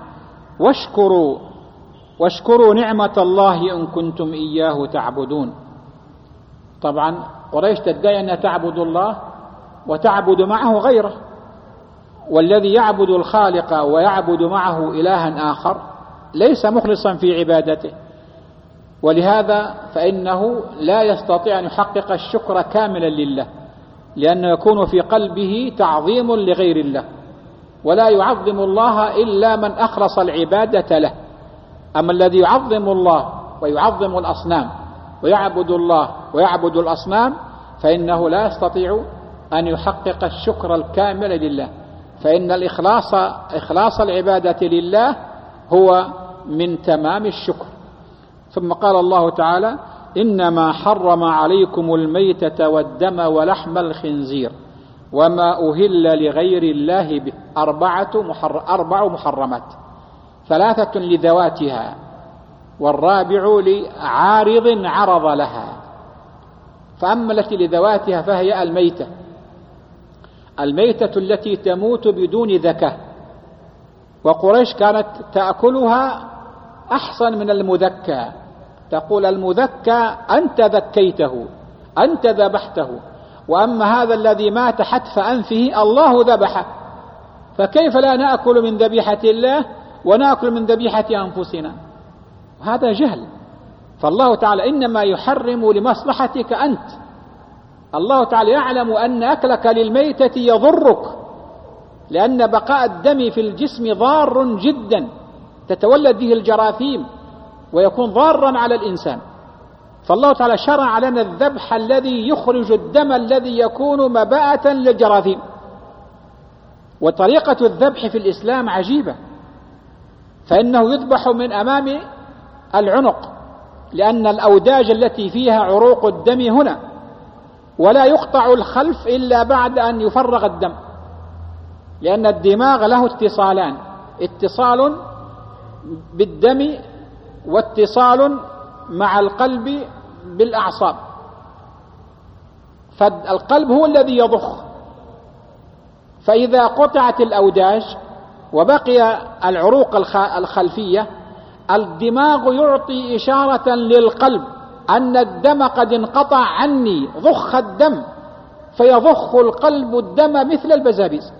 واشكروا نعمة الله إن كنتم إياه تعبدون. طبعا قريش تدعي أنها تعبد الله وتعبد معه غيره، والذي يعبد الخالق ويعبد معه إلها آخر ليس مخلصا في عبادته، ولهذا فإنه لا يستطيع أن يحقق الشكر كاملا لله، لأنه يكون في قلبه تعظيم لغير الله، ولا يعظم الله إلا من أخلص العبادة له. أما الذي يعظم الله ويعظم الأصنام ويعبد الله ويعبد الأصنام فإنه لا يستطيع أن يحقق الشكر الكامل لله، فإن إخلاص العبادة لله هو من تمام الشكر. ثم قال الله تعالى: إنما حرم عليكم الميتة والدم ولحم الخنزير وما أهل لغير الله به، أربع محرمات، 3 لذواتها والرابع لعارض عرض لها. فأما التي لذواتها فهي الميتة التي تموت بدون ذكاة، وقريش كانت تأكلها أحسن من المذكى، تقول المذكى أنت ذكيته، أنت ذبحته، وأما هذا الذي مات حتف أنفه الله ذبحه، فكيف لا نأكل من ذبيحة الله ونأكل من ذبيحة أنفسنا؟ هذا جهل. فالله تعالى إنما يحرم لمصلحتك أنت. الله تعالى يعلم أن أكلك للميتة يضرك، لأن بقاء الدم في الجسم ضار جدا، تتولد به الجراثيم ويكون ضارا على الإنسان. فالله تعالى شرع لنا الذبح الذي يخرج الدم الذي يكون مباءة للجراثيم. وطريقة الذبح في الإسلام عجيبة، فإنه يذبح من أمام العنق، لأن الأوداج التي فيها عروق الدم هنا، ولا يقطع الخلف إلا بعد أن يفرغ الدم، لأن الدماغ له اتصالان: اتصال بالدم واتصال مع القلب بالأعصاب. فالقلب هو الذي يضخ، فإذا قطعت الأوداج وبقي العروق الخلفية، الدماغ يعطي إشارة للقلب أن الدم قد انقطع عني، ضخ الدم، فيضخ القلب الدم مثل البزابيز.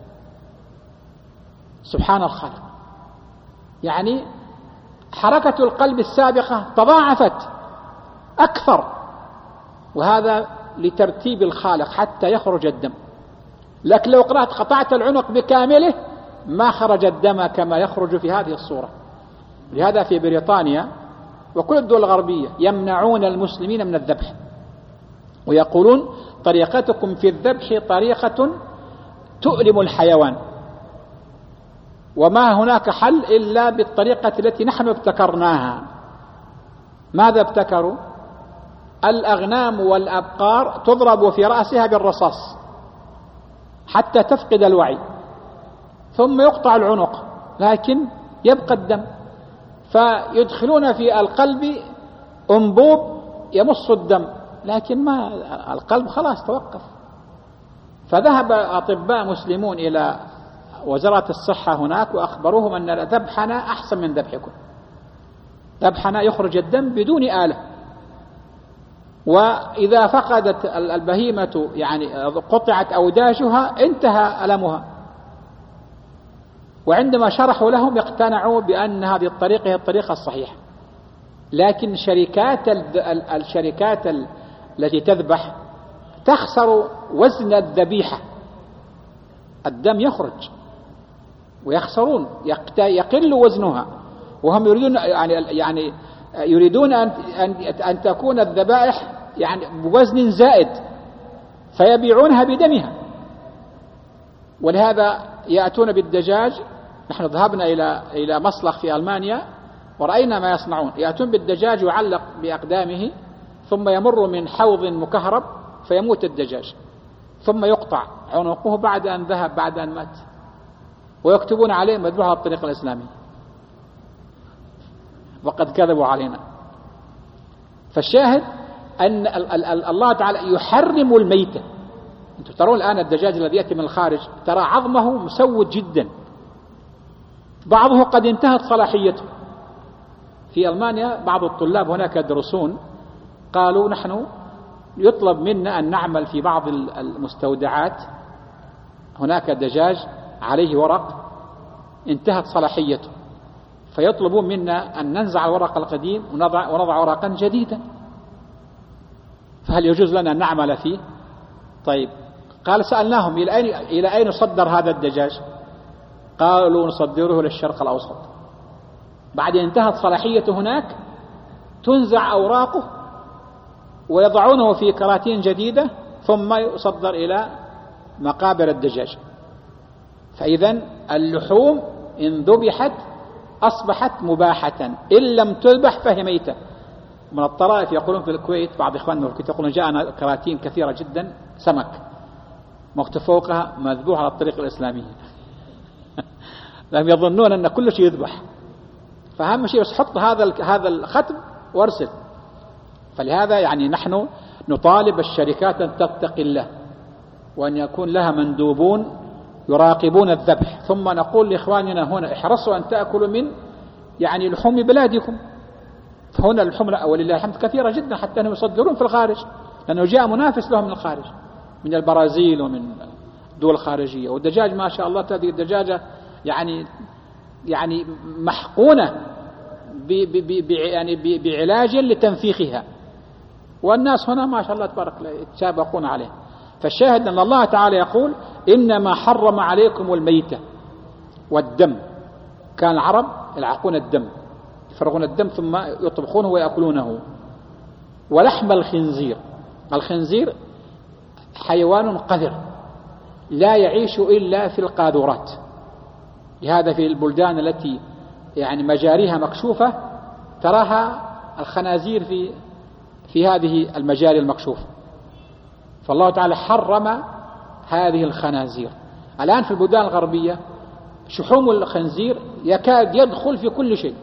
سبحان الخالق، يعني حركة القلب السابقة تضاعفت أكثر، وهذا لترتيب الخالق حتى يخرج الدم. لكن لو قطعت العنق بكامله ما خرج الدم كما يخرج في هذه الصورة. لهذا في بريطانيا وكل الدول الغربية يمنعون المسلمين من الذبح، ويقولون طريقتكم في الذبح طريقة تؤلم الحيوان، وما هناك حل إلا بالطريقة التي نحن ابتكرناها. ماذا ابتكروا؟ الأغنام والأبقار تضرب في رأسها بالرصاص حتى تفقد الوعي، ثم يقطع العنق لكن يبقى الدم، فيدخلون في القلب أنبوب يمص الدم، لكن ما القلب خلاص توقف. فذهب أطباء مسلمون إلى وزارة الصحة هناك وأخبروهم أن ذبحنا أحسن من ذبحكم، ذبحنا يخرج الدم بدون آلة، وإذا فقدت البهيمة يعني قطعت أوداجها انتهى ألمها. وعندما شرحوا لهم اقتنعوا بأن هذه الطريقة هي الطريقة الصحيحة. لكن الشركات التي تذبح تخسر وزن الذبيحة، الدم يخرج ويخسرون، يقل وزنها، وهم يريدون أن تكون الذبائح يعني بوزن زائد، فيبيعونها بدمها. ولهذا يأتون بالدجاج. نحن ذهبنا إلى مصلخ في ألمانيا ورأينا ما يصنعون. يأتون بالدجاج يعلق بأقدامه، ثم يمر من حوض مكهرب فيموت الدجاج، ثم يقطع عنقه بعد أن ذهب، بعد أن مات. ويكتبون عليه مذبوح على الطريقة الإسلامية، وقد كذبوا علينا. فالشاهد أن الله تعالى يحرم الميتة. أنتم ترون الآن الدجاج الذي يأتي من الخارج ترى عظمه مسود جدا، بعضه قد انتهت صلاحيته. في ألمانيا بعض الطلاب هناك يدرسون قالوا نحن يطلب منا أن نعمل في بعض المستودعات، هناك دجاج عليه ورق انتهت صلاحيته، فيطلبون منا أن ننزع الورق القديم ونضع ورقا جديدا، فهل يجوز لنا أن نعمل فيه؟ طيب، قال سألناهم إلى أين يصدر هذا الدجاج؟ قالوا نصدره للشرق الأوسط. بعد أن انتهت صلاحيته هناك تنزع أوراقه ويضعونه في كراتين جديدة ثم يصدر إلى مقابر الدجاج. فإذا اللحوم إن ذبحت أصبحت مباحة، إن لم تذبح فهي ميتة. من الطرائف يقولون في الكويت، بعض إخواننا في الكويت يقولون جاءنا كراتين كثيرة جدا سمك مكتوب فوقها مذبوح على الطريقة الإسلامية. لم يظنون أن كل شيء يذبح، فأهم شيء بس حط هذا الختم وارسل. فلهذا يعني نحن نطالب الشركات أن تتقي الله، وأن يكون لها مندوبون يراقبون الذبح، ثم نقول لإخواننا هنا احرصوا أن تأكلوا من يعني لحوم بلادكم. فهنا اللحوم ولله الحمد كثيرة جدا، حتى أنهم يصدرون في الخارج، لأنه جاء منافس لهم من الخارج، من البرازيل ومن دول خارجية. والدجاج ما شاء الله هذه الدجاجة يعني محقونة بعلاج لتنفيخها، والناس هنا ما شاء الله تبارك الله يتسابقون عليه. فالشاهد أن الله تعالى يقول إنما حرم عليكم الميتة والدم. كان العرب يلعقون الدم، يفرغون الدم ثم يطبخونه ويأكلونه. ولحم الخنزير. الخنزير حيوان قذر لا يعيش إلا في القاذورات، لهذا في البلدان التي يعني مجاريها مكشوفة تراها الخنازير في هذه المجاري المكشوفة. فالله تعالى حرم هذه الخنازير. الآن في البلدان الغربية شحوم الخنزير يكاد يدخل في كل شيء،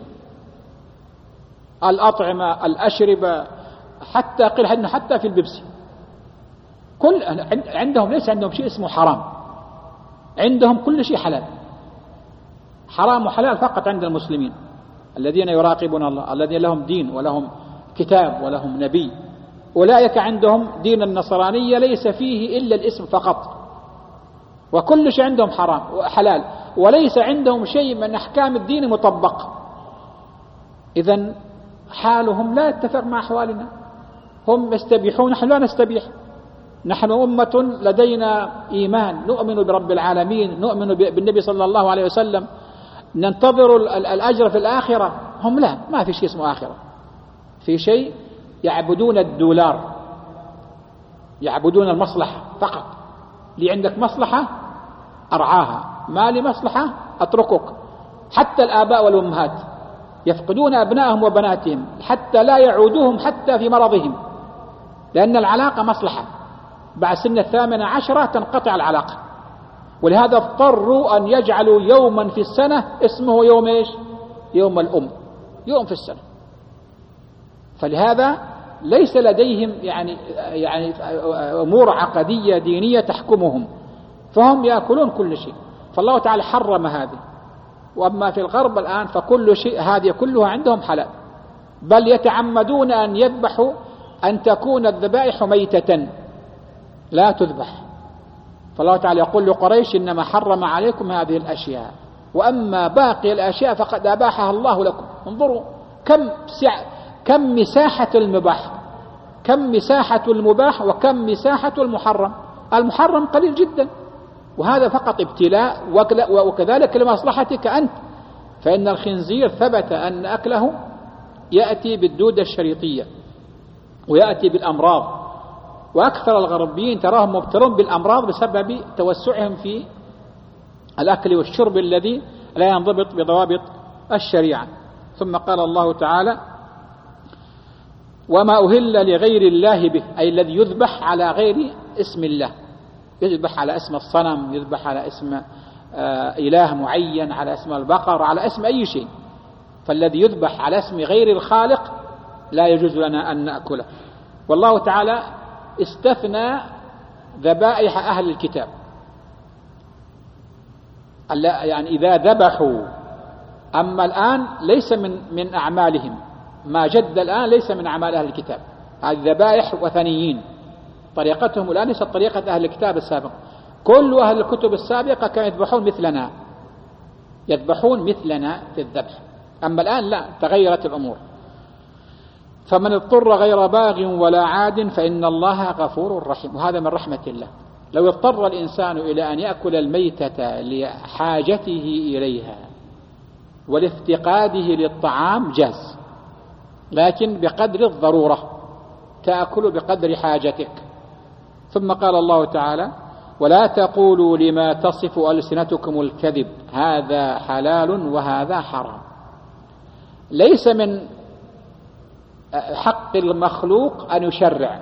الأطعمة، الأشربة، حتى في البيبسي. عندهم ليس عندهم شيء اسمه حرام، عندهم كل شيء حلال. حرام وحلال فقط عند المسلمين الذين يراقبون الله، الذين لهم دين ولهم كتاب ولهم نبي. أولئك عندهم دين النصرانية ليس فيه إلا الاسم فقط، وكل شيء عندهم حرام وحلال، وليس عندهم شيء من أحكام الدين مطبق. إذن حالهم لا يتفق مع أحوالنا. هم يستبيحون، نحن لا نستبيح. نحن أمة لدينا إيمان، نؤمن برب العالمين، نؤمن بالنبي صلى الله عليه وسلم، ننتظر الأجر في الآخرة. هم لا، ما في شيء اسمه آخرة، في شيء يعبدون الدولار، يعبدون المصلحة فقط. لي عندك مصلحة أرعاها، ما لي مصلحة أتركك. حتى الآباء والأمهات يفقدون أبنائهم وبناتهم حتى لا يعودوهم حتى في مرضهم، لأن العلاقة مصلحة. بعد سن 18 تنقطع العلاقة، ولهذا اضطروا أن يجعلوا يوما في السنة اسمه يوم إيش؟ يوم الأم، يوم في السنة. فلهذا ليس لديهم يعني أمور عقدية دينية تحكمهم، فهم يأكلون كل شيء. فالله تعالى حرم هذه. وأما في الغرب الآن فكل شيء هذه كلها عندهم حلال، بل يتعمدون أن يذبحوا أن تكون الذبائح ميتة لا تذبح. فالله تعالى يقول لقريش إنما حرم عليكم هذه الأشياء، وأما باقي الأشياء فقد أباحها الله لكم. انظروا كم مساحة المباح، كم مساحة المباح، وكم مساحة المحرم. المحرم قليل جدا، وهذا فقط ابتلاء، وكذلك لمصلحتك أنت. فإن الخنزير ثبت أن أكله يأتي بالدودة الشريطية ويأتي بالأمراض، وأكثر الغربيين تراهم مبتلون بالأمراض بسبب توسعهم في الأكل والشرب الذي لا ينضبط بضوابط الشريعة. ثم قال الله تعالى وما أهل لغير الله به، أي الذي يذبح على غير اسم الله، يذبح على اسم الصنم، يذبح على اسم إله معين، على اسم البقر، على اسم أي شيء. فالذي يذبح على اسم غير الخالق لا يجوز لنا أن نأكله. والله تعالى استثنى ذبائح أهل الكتاب، يعني إذا ذبحوا. أما الآن ليس من أعمالهم، ما جد الآن ليس من أعمال أهل الكتاب. هذه ذبائح وثنيين، طريقتهم الآن ليست طريقة أهل الكتاب السابق. كل أهل الكتب السابقة كانوا يذبحون مثلنا في الذبح. أما الآن لا، تغيرت الأمور. فمن اضطر غير باغ ولا عاد فإن الله غفور رحيم. وهذا من رحمة الله. لو اضطر الإنسان إلى أن يأكل الميتة لحاجته إليها ولافتقاده للطعام جاز، لكن بقدر الضرورة، تأكل بقدر حاجتك. ثم قال الله تعالى: ولا تقولوا لما تصف ألسنتكم الكذب هذا حلال وهذا حرام. ليس من حق المخلوق أن يشرع.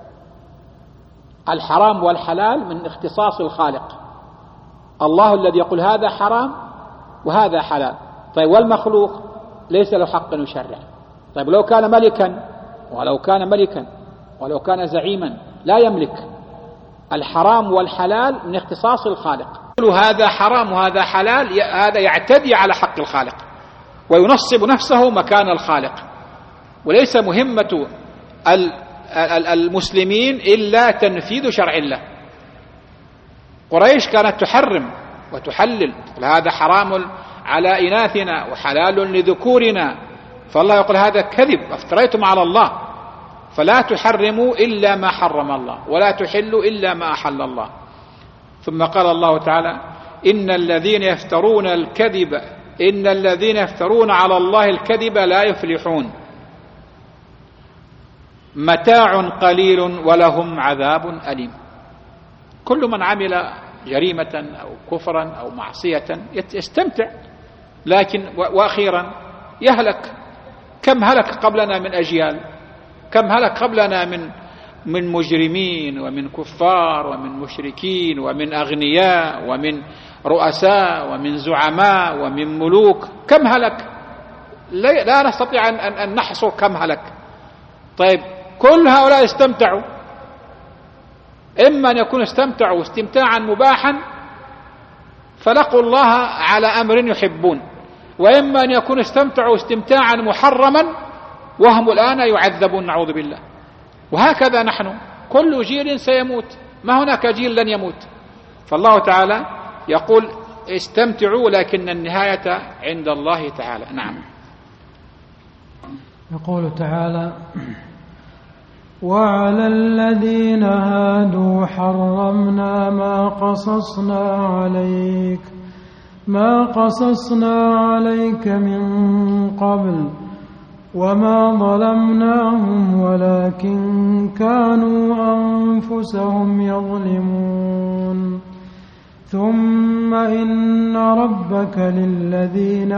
الحرام والحلال من اختصاص الخالق، الله الذي يقول هذا حرام وهذا حلال. طيب والمخلوق ليس له حق أن يشرع. طيب لو كان ملكا ولو كان زعيما لا يملك. الحرام والحلال من اختصاص الخالق. هذا حرام وهذا حلال، هذا يعتدي على حق الخالق وينصب نفسه مكان الخالق. وليس مهمة المسلمين إلا تنفيذ شرع الله. قريش كانت تحرم وتحلل، هذا حرام على إناثنا وحلال لذكورنا، فالله يقول هذا كذب، افتريتم على الله. فلا تحرموا إلا ما حرم الله ولا تحلوا إلا ما أحل الله. ثم قال الله تعالى: إن الذين يفترون على الله الكذب لا يفلحون، متاع قليل ولهم عذاب أليم. كل من عمل جريمة أو كفرا أو معصية يستمتع، لكن وأخيرا يهلك. كم هلك قبلنا من أجيال، كم هلك قبلنا من مجرمين ومن كفار ومن مشركين ومن أغنياء ومن رؤساء ومن زعماء ومن ملوك. كم هلك، لا نستطيع أن نحصر كم هلك. طيب كل هؤلاء استمتعوا، إما أن يكونوا استمتعوا استمتاعا مباحا فلقوا الله على أمر يحبون، وإما أن يكونوا استمتعوا استمتاعا محرما وهم الآن يعذبون نعوذ بالله. وهكذا نحن، كل جيل سيموت، ما هناك جيل لن يموت. فالله تعالى يقول استمتعوا لكن النهاية عند الله تعالى. نعم. يقول تعالى: وعلى الذين هادوا حرمنا ما قصصنا عليك من قبل وما ظلمناهم ولكن كانوا أنفسهم يظلمون. ثم إن ربك للذين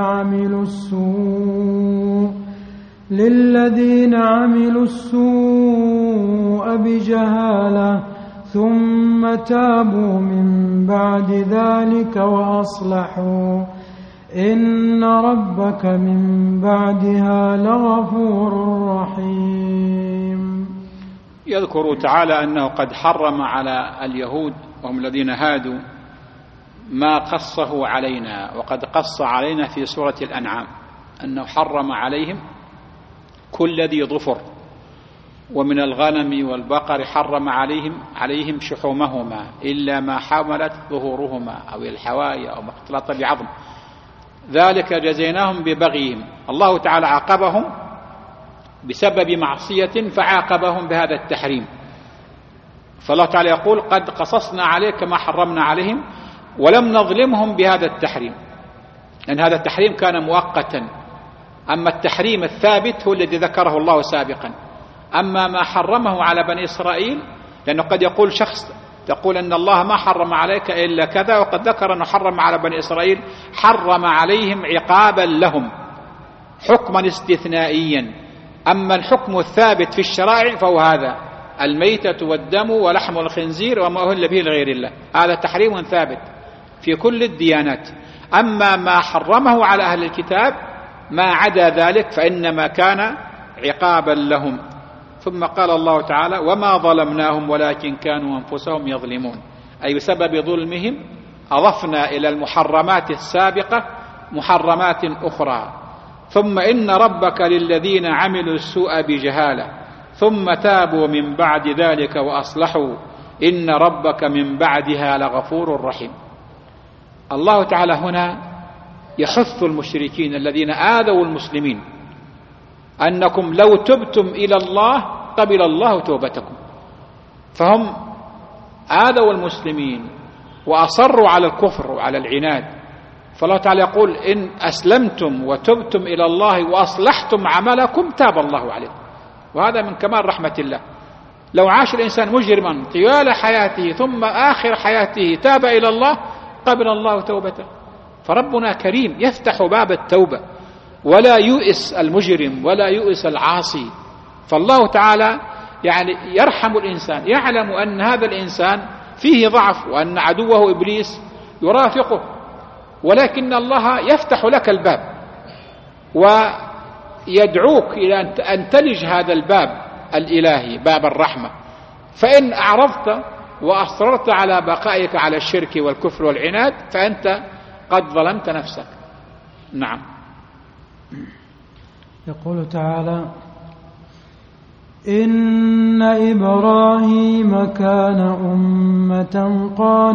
عملوا السوء بجهالة ثم تابوا من بعد ذلك وأصلحوا إن ربك من بعدها لغفور رحيم. يذكر تعالى أنه قد حرم على اليهود وهم الذين هادوا ما قصه علينا، وقد قص علينا في سورة الأنعام أنه حرم عليهم كل ذي ظفر، ومن الغنم والبقر حرم عليهم شحومهما إلا ما حملت ظهورهما أو الحوايا أو ما اختلط بعظم، ذلك جزيناهم ببغيهم. الله تعالى عاقبهم بسبب معصية فعاقبهم بهذا التحريم. فالله تعالى يقول قد قصصنا عليك ما حرمنا عليهم ولم نظلمهم بهذا التحريم، لأن هذا التحريم كان مؤقتا. أما التحريم الثابت هو الذي ذكره الله سابقا. أما ما حرمه على بني إسرائيل، لأنه قد يقول شخص تقول أن الله ما حرم عليك إلا كذا، وقد ذكر أنه حرم على بني إسرائيل، حرم عليهم عقابا لهم حكما استثنائيا. أما الحكم الثابت في الشرائع فهو هذا: الميتة والدم ولحم الخنزير وما أهل به لغير الله، هذا تحريم ثابت. في كل الديانات. أما ما حرمه على أهل الكتاب ما عدا ذلك فإنما كان عقابا لهم. ثم قال الله تعالى: وما ظلمناهم ولكن كانوا أنفسهم يظلمون، أي بسبب ظلمهم أضفنا إلى المحرمات السابقة محرمات أخرى. ثم إن ربك للذين عملوا السوء بجهالة ثم تابوا من بعد ذلك وأصلحوا إن ربك من بعدها لغفور رحيم. الله تعالى هنا يحث المشركين الذين آذوا المسلمين أنكم لو تبتم إلى الله قبل الله توبتكم. فهم آذوا المسلمين وأصروا على الكفر وعلى العناد، فالله تعالى يقول: إن أسلمتم وتبتم إلى الله وأصلحتم عملكم تاب الله عليكم. وهذا من كمال رحمة الله. لو عاش الإنسان مجرما طوال حياته ثم آخر حياته تاب إلى الله قبل الله توبته. فربنا كريم يفتح باب التوبة ولا يؤس المجرم ولا يؤس العاصي. فالله تعالى يعني يرحم الإنسان، يعلم أن هذا الإنسان فيه ضعف وأن عدوه إبليس يرافقه، ولكن الله يفتح لك الباب ويدعوك إلى أن تلج هذا الباب الإلهي، باب الرحمة. فإن أعرضت وأصررت على بقائك على الشرك والكفر والعناد فأنت قد ظلمت نفسك. نعم. يقول تعالى: إن إبراهيم كان أمة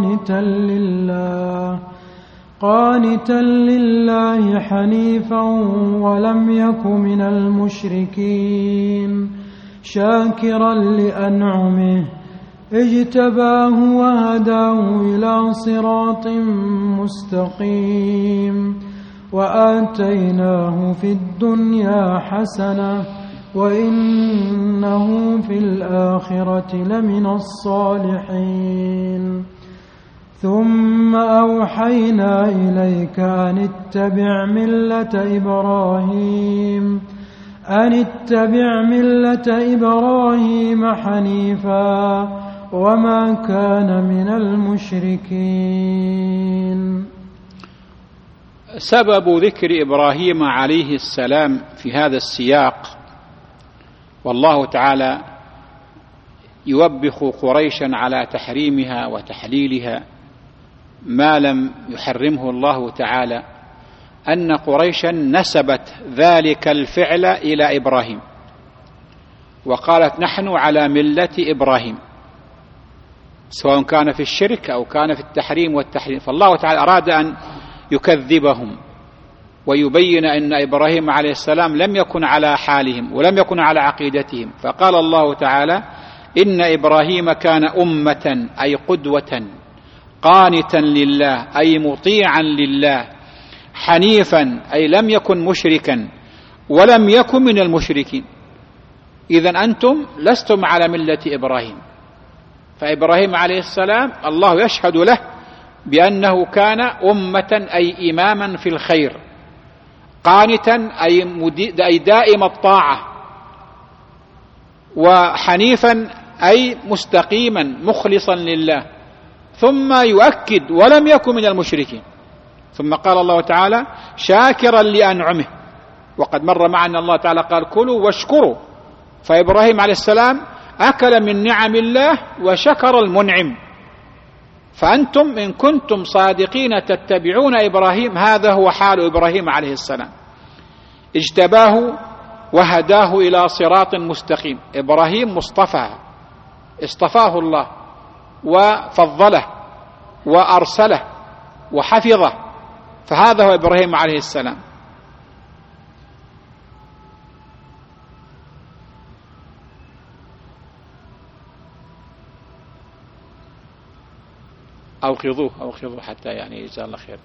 قانتا لله حنيفا ولم يك من المشركين شاكرا لأنعمه اجتباه وهداه إلى صراط مستقيم وآتيناه في الدنيا حسنة وإنه في الآخرة لمن الصالحين ثم أوحينا إليك أن اتبع ملة إبراهيم حنيفا وما كان من المشركين. سبب ذكر إبراهيم عليه السلام في هذا السياق، والله تعالى يوبخ قريشا على تحريمها وتحليلها ما لم يحرمه الله تعالى، أن قريشا نسبت ذلك الفعل إلى إبراهيم وقالت: نحن على ملة إبراهيم، سواء كان في الشرك أو كان في التحريم والتحليل. فالله تعالى أراد أن يكذبهم ويبين أن إبراهيم عليه السلام لم يكن على حالهم ولم يكن على عقيدتهم. فقال الله تعالى: إن إبراهيم كان أمة أي قدوة، قانتا لله أي مطيعا لله، حنيفا أي لم يكن مشركا ولم يكن من المشركين. إذن أنتم لستم على ملة إبراهيم. فإبراهيم عليه السلام الله يشهد له بأنه كان أمة أي إماما في الخير، قانتا أي دائم الطاعة، وحنيفا أي مستقيما مخلصا لله. ثم يؤكد: ولم يكن من المشركين. ثم قال الله تعالى: شاكرا لأنعمه. وقد مر معنا الله تعالى قال: كلوا واشكروا. فإبراهيم عليه السلام أكل من نعم الله وشكر المنعم. فأنتم إن كنتم صادقين تتبعون إبراهيم هذا هو حال إبراهيم عليه السلام، اجتباه وهداه إلى صراط مستقيم. إبراهيم مصطفى، اصطفاه الله وفضله وأرسله وحفظه، فهذا هو إبراهيم عليه السلام. أوقظوه حتى يعني جزاه الله خير.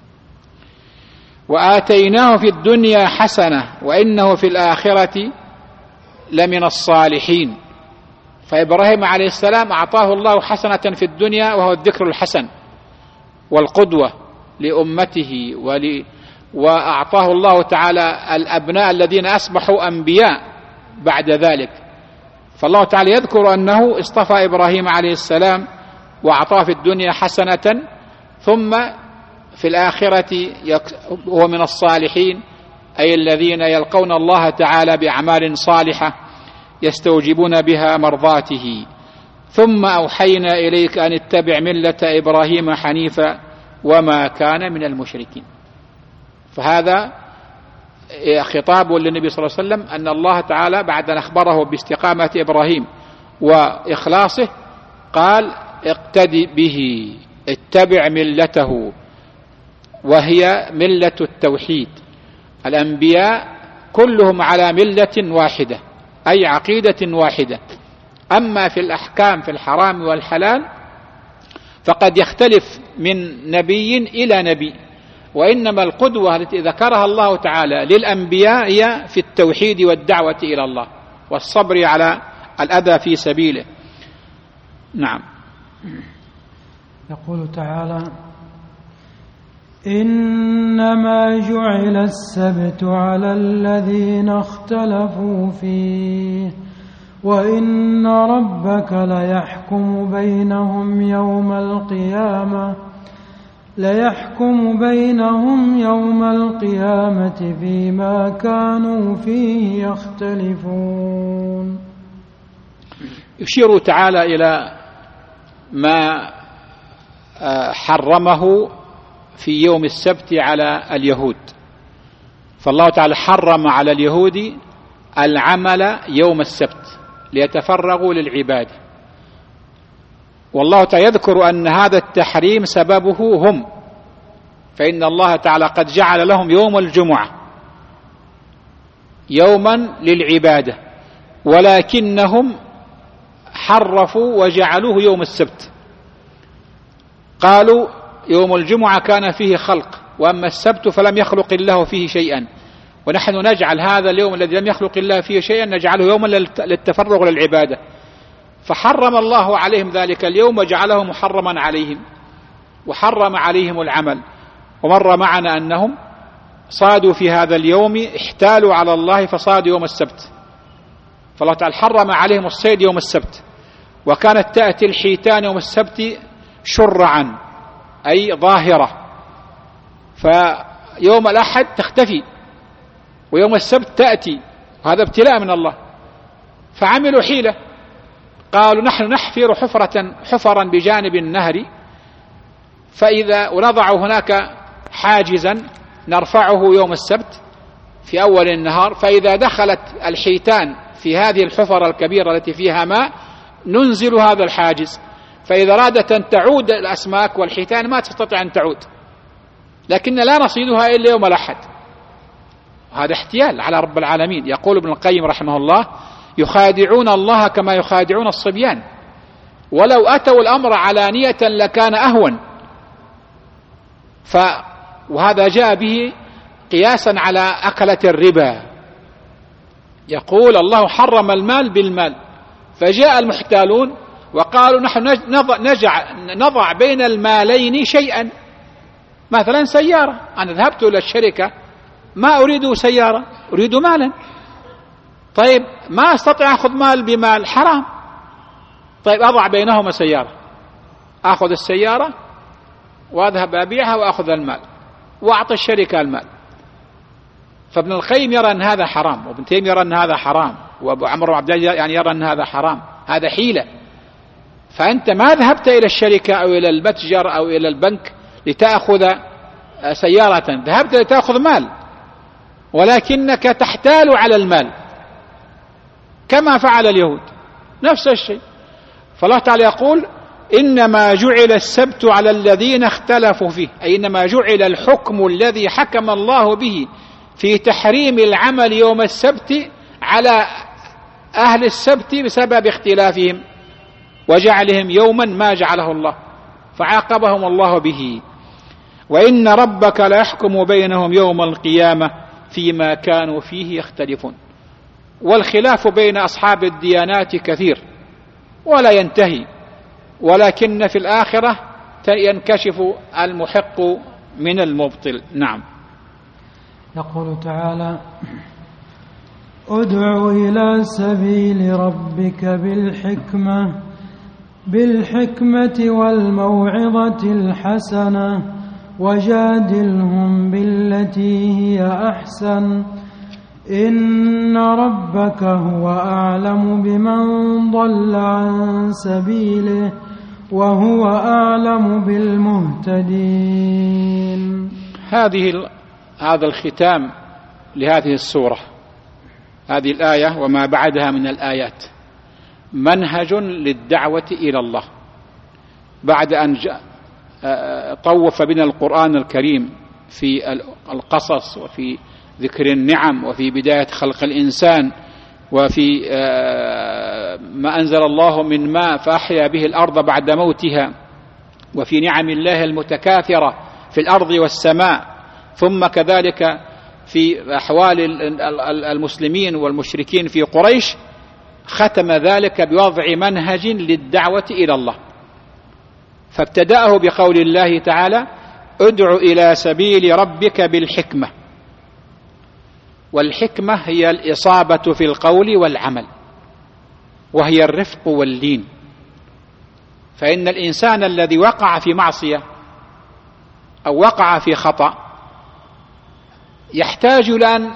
وآتيناه في الدنيا حسنة وإنه في الآخرة لمن الصالحين. فإبراهيم عليه السلام أعطاه الله حسنة في الدنيا وهو الذكر الحسن والقدوة لأمته، وأعطاه الله تعالى الأبناء الذين أصبحوا أنبياء بعد ذلك. فالله تعالى يذكر أنه اصطفى إبراهيم عليه السلام وأعطاه في الدنيا حسنة، ثم في الآخرة هو من الصالحين، أي الذين يلقون الله تعالى بأعمال صالحة يستوجبون بها مرضاته. ثم أوحينا إليك أن اتبع ملة إبراهيم حنيفا وما كان من المشركين. فهذا خطاب للنبي صلى الله عليه وسلم أن الله تعالى بعد أن أخبره باستقامة إبراهيم وإخلاصه قال اقتدي به، اتبع ملته، وهي ملة التوحيد. الأنبياء كلهم على ملة واحدة، أي عقيدة واحدة. أما في الأحكام في الحرام والحلال فقد يختلف من نبي إلى نبي، وإنما القدوة التي ذكرها الله تعالى للأنبياء هي في التوحيد والدعوة إلى الله والصبر على الأذى في سبيله. نعم. يقول تعالى: إنما جعل السبت على الذين اختلفوا فيه وإن ربك ليحكم بينهم يوم القيامة فيما كانوا فيه يختلفون. يشير تعالى إلى ما حرمه في يوم السبت على اليهود. فالله تعالى حرم على اليهود العمل يوم السبت ليتفرغوا للعبادة، والله تعالى يذكر أن هذا التحريم سببه هم، فإن الله تعالى قد جعل لهم يوم الجمعة يوما للعبادة، ولكنهم حرفوا وجعلوه يوم السبت. قالوا يوم الجمعة كان فيه خلق، وأما السبت فلم يخلق الله فيه شيئا، ونحن نجعل هذا اليوم الذي لم يخلق الله فيه شيئا نجعله يوما للتفرغ للعبادة. فحرم الله عليهم ذلك اليوم وجعله محرما عليهم، وحرم عليهم العمل. ومر معنا أنهم صادوا في هذا اليوم، احتالوا على الله فصادوا يوم السبت، فالله تعالى حرم عليهم الصيد يوم السبت. وكانت تأتي الحيتان يوم السبت شرعا أي ظاهرة، فيوم الأحد تختفي ويوم السبت تأتي، وهذا ابتلاء من الله. فعملوا حيلة، قالوا نحن نحفر حفرا بجانب النهر، فإذا ونضع هناك حاجزا نرفعه يوم السبت في أول النهار، فإذا دخلت الحيتان في هذه الحفرة الكبيرة التي فيها ماء ننزل هذا الحاجز، فإذا أرادت أن تعود الأسماك والحيتان ما تستطيع أن تعود، لكن لا نصيدها إلا يوم الأحد. هذا احتيال على رب العالمين. يقول ابن القيم رحمه الله: يخادعون الله كما يخادعون الصبيان، ولو أتوا الأمر علانية لكان أهون. وهذا جاء به قياسا على أكلة الربا. يقول الله حرم المال بالمال، فجاء المحتالون وقالوا نحن نضع بين المالين شيئا، مثلا سيارة، أنا ذهبت إلى الشركة ما أريد سيارة أريد مالا، طيب ما أستطيع أخذ مال بمال، حرام، طيب أضع بينهما سيارة، أخذ السيارة وأذهب أبيعها وأخذ المال وأعطي الشركة المال. فابن القيم يرى أن هذا حرام، وابن تيمية يرى أن هذا حرام، وأبو عمرو عبد الله يعني يرى أن هذا حرام، هذا حيلة. فأنت ما ذهبت إلى الشركة أو إلى المتجر أو إلى البنك لتأخذ سيارة، ذهبت لتأخذ مال، ولكنك تحتال على المال كما فعل اليهود نفس الشيء. فالله تعالى يقول: إنما جعل السبت على الذين اختلفوا فيه، أي إنما جعل الحكم الذي حكم الله به في تحريم العمل يوم السبت على أهل السبت بسبب اختلافهم وجعلهم يوما ما جعله الله، فعاقبهم الله به. وإن ربك ليحكم بينهم يوم القيامة فيما كانوا فيه يختلفون. والخلاف بين أصحاب الديانات كثير ولا ينتهي، ولكن في الآخرة ينكشف المحق من المبطل. نعم. يقول تعالى: ادع إلى سبيل ربك بالحكمة والموعظة الحسنة وجادلهم بالتي هي أحسن إن ربك هو أعلم بمن ضل عن سبيله وهو أعلم بالمهتدين. هذا الختام لهذه السورة، هذه الآية وما بعدها من الآيات منهج للدعوة إلى الله. بعد أن طوف بنا القرآن الكريم في القصص وفي ذكر النعم وفي بداية خلق الإنسان وفي ما أنزل الله من ماء فأحيا به الأرض بعد موتها وفي نعم الله المتكاثرة في الأرض والسماء، ثم كذلك في أحوال المسلمين والمشركين في قريش، ختم ذلك بوضع منهج للدعوة إلى الله. فابتدأه بقول الله تعالى: ادع إلى سبيل ربك بالحكمة. والحكمة هي الإصابة في القول والعمل، وهي الرفق واللين. فإن الإنسان الذي وقع في معصية أو وقع في خطأ يحتاج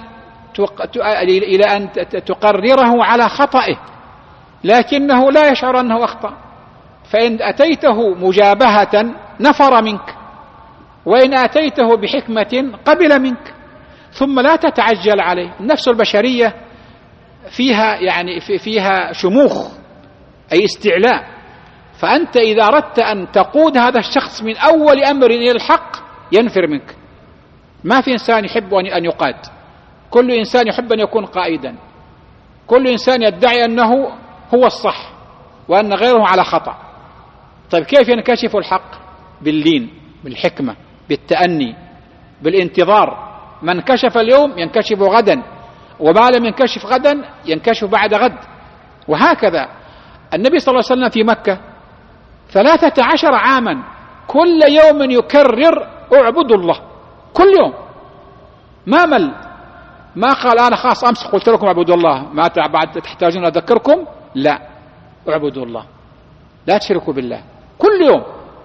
إلى أن تقرره على خطئه، لكنه لا يشعر أنه أخطأ. فإن أتيته مجابهة نفر منك، وإن أتيته بحكمة قبل منك، ثم لا تتعجل عليه. النفس البشرية فيها شموخ، أي استعلاء. فأنت إذا أردت أن تقود هذا الشخص من أول أمر إلى الحق ينفر منك. ما في إنسان يحب أن يقاد، كل إنسان يحب أن يكون قائدا، كل إنسان يدعي أنه هو الصح وأن غيره على خطأ. طيب كيف ينكشف الحق؟ باللين، بالحكمة، بالتأني، بالانتظار. من كشف اليوم ينكشف غدا، وما لم ينكشف غدا ينكشف بعد غد، وهكذا. النبي صلى الله عليه وسلم في مكة 13 عاما كل يوم يكرر: اعبدوا الله. كل يوم ما مل، ما قال أنا خاص أمس قلت لكم اعبدوا الله، ما بعد تحتاجون أذكركم. لا، اعبدوا الله، لا تشركوا بالله. كل يوم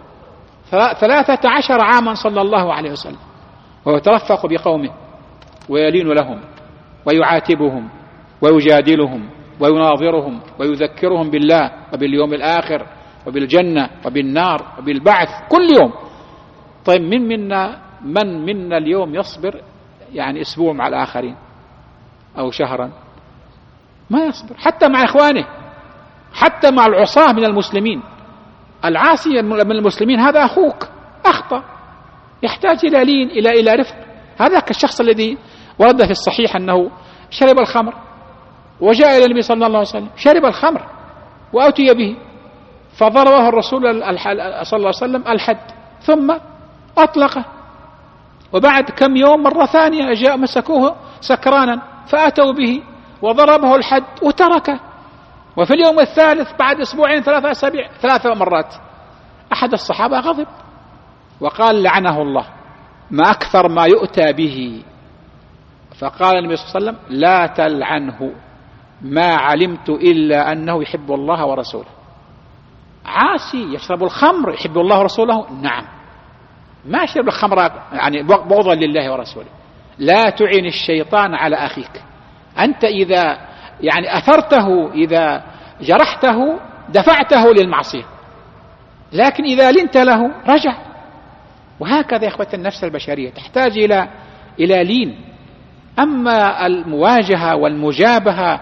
13 عاما صلى الله عليه وسلم، ويترفق بقومه ويلين لهم ويعاتبهم ويجادلهم ويناظرهم ويذكرهم بالله وباليوم الآخر وبالجنة وبالنار وبالبعث كل يوم. طيب من منا اليوم يصبر أسبوع مع الآخرين أو شهرا؟ ما يصبر، حتى مع إخوانه، حتى مع العصاة من المسلمين. العاصي من المسلمين هذا أخوك، أخطأ، يحتاج إلى لين، إلى رفق. هذا كالشخص الذي ورد في الصحيح أنه شرب الخمر وجاء إلى النبي صلى الله عليه وسلم، شرب الخمر وأتي به فضربه الرسول صلى الله عليه وسلم الحد، ثم أطلقه. وبعد كم يوم مرة ثانية جاء مسكوه سكرانا فأتوا به وضربه الحد وتركه. وفي اليوم الثالث بعد أسبوعين 3 أسابيع 3 مرات أحد الصحابة غضب وقال: لعنه الله، ما أكثر ما يؤتى به. فقال النبي صلى الله عليه وسلم: لا تلعنه، ما علمت إلا أنه يحب الله ورسوله. عاصي يشرب الخمر يحب الله ورسوله؟ نعم، ما يشرب الخمر بغضا لله ورسوله. لا تعين الشيطان على أخيك. أنت إذا أثرته، إذا جرحته، دفعته للمعصية، لكن إذا لنت له رجع. وهكذا يا إخوة النفس البشرية تحتاج إلى لين. أما المواجهة والمجابهة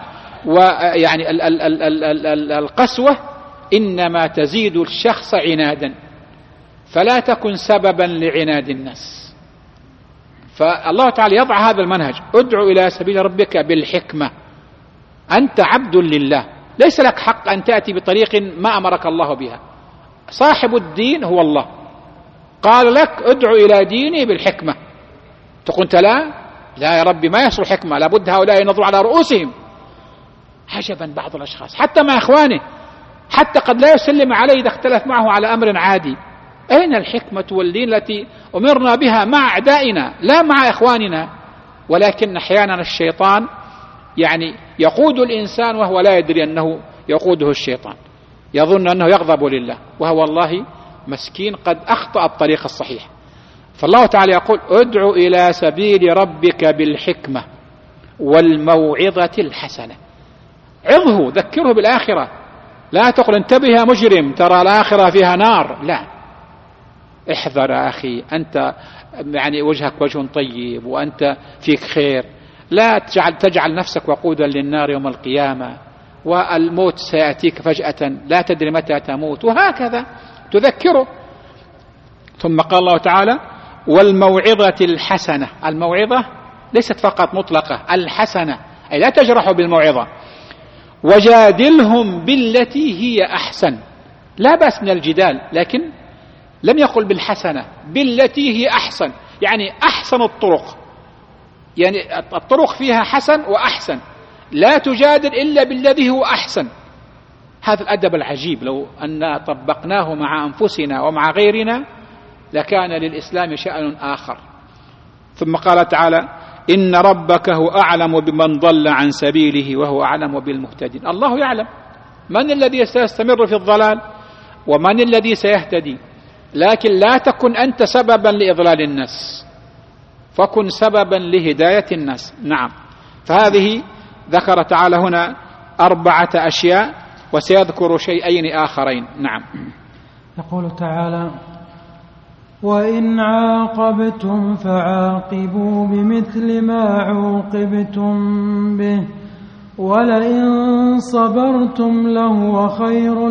القسوة إنما تزيد الشخص عنادا، فلا تكن سببا لعناد الناس. فالله تعالى يضع هذا المنهج: ادعو إلى سبيل ربك بالحكمة. أنت عبد لله، ليس لك حق أن تأتي بطريق ما أمرك الله بها. صاحب الدين هو الله، قال لك ادعو إلى ديني بالحكمة. تقول لا يا ربي، ما يصل حكمة، لابد هؤلاء ينظروا على رؤوسهم. عجبا بعض الأشخاص حتى مع إخوانه، حتى قد لا يسلم عليه إذا اختلف معه على أمر عادي. أين الحكمة والدين التي أمرنا بها مع أعدائنا لا مع إخواننا؟ ولكن أحيانا الشيطان يقود الإنسان وهو لا يدري أنه يقوده الشيطان، يظن أنه يغضب لله، وهو والله مسكين قد أخطأ الطريق الصحيح. فالله تعالى يقول ادع إلى سبيل ربك بالحكمة والموعظة الحسنة. عظه، ذكره بالآخرة، لا تقل انتبه يا مجرم ترى الآخرة فيها نار، لا، احذر يا أخي، أنت يعني وجهك وجه طيب وأنت فيك خير، لا تجعل نفسك وقودا للنار يوم القيامة، والموت سيأتيك فجأة لا تدري متى تموت، وهكذا تذكره. ثم قال الله تعالى والموعظة الحسنة. الموعظة ليست فقط مطلقة، الحسنة أي لا تجرحوا بالموعظة. وجادلهم بالتي هي أحسن، لا بأس من الجدال، لكن لم يقل بالحسنة، بالتي هي أحسن، يعني أحسن الطرق، يعني الطرق فيها حسن وأحسن، لا تجادل إلا بالذي هو أحسن. هذا الأدب العجيب لو أن طبقناه مع أنفسنا ومع غيرنا لكان للإسلام شأن آخر. ثم قال تعالى إن ربك هو أعلم بمن ضل عن سبيله وهو أعلم بالمهتدين. الله يعلم من الذي سيستمر في الضلال ومن الذي سيهتدي، لكن لا تكن أنت سببا لإضلال الناس، فكن سببا لهداية الناس. نعم. فهذه ذكر تعالى هنا 4 أشياء وسيذكر شيئين آخرين. نعم. يقول تعالى وإن عاقبتم فعاقبوا بمثل ما عوقبتم به ولئن صبرتم لهو خير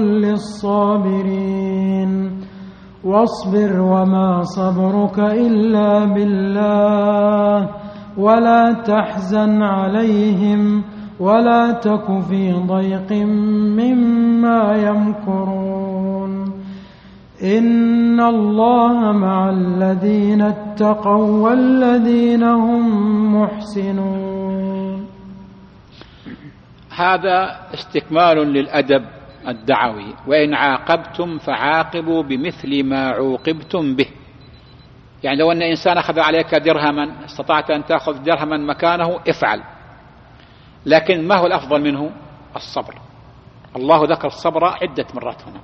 للصابرين واصبر وما صبرك إلا بالله ولا تحزن عليهم ولا تك في ضيق مما يمكرون إن الله مع الذين اتقوا والذين هم محسنون. هذا استكمال للأدب الدعوي. وإن عاقبتم فعاقبوا بمثل ما عوقبتم به. يعني لو أن إنسان أخذ عليك درهما استطعت أن تأخذ درهما مكانه افعل، لكن ما هو الأفضل منه؟ الصبر. الله ذكر الصبر عدة مرات هنا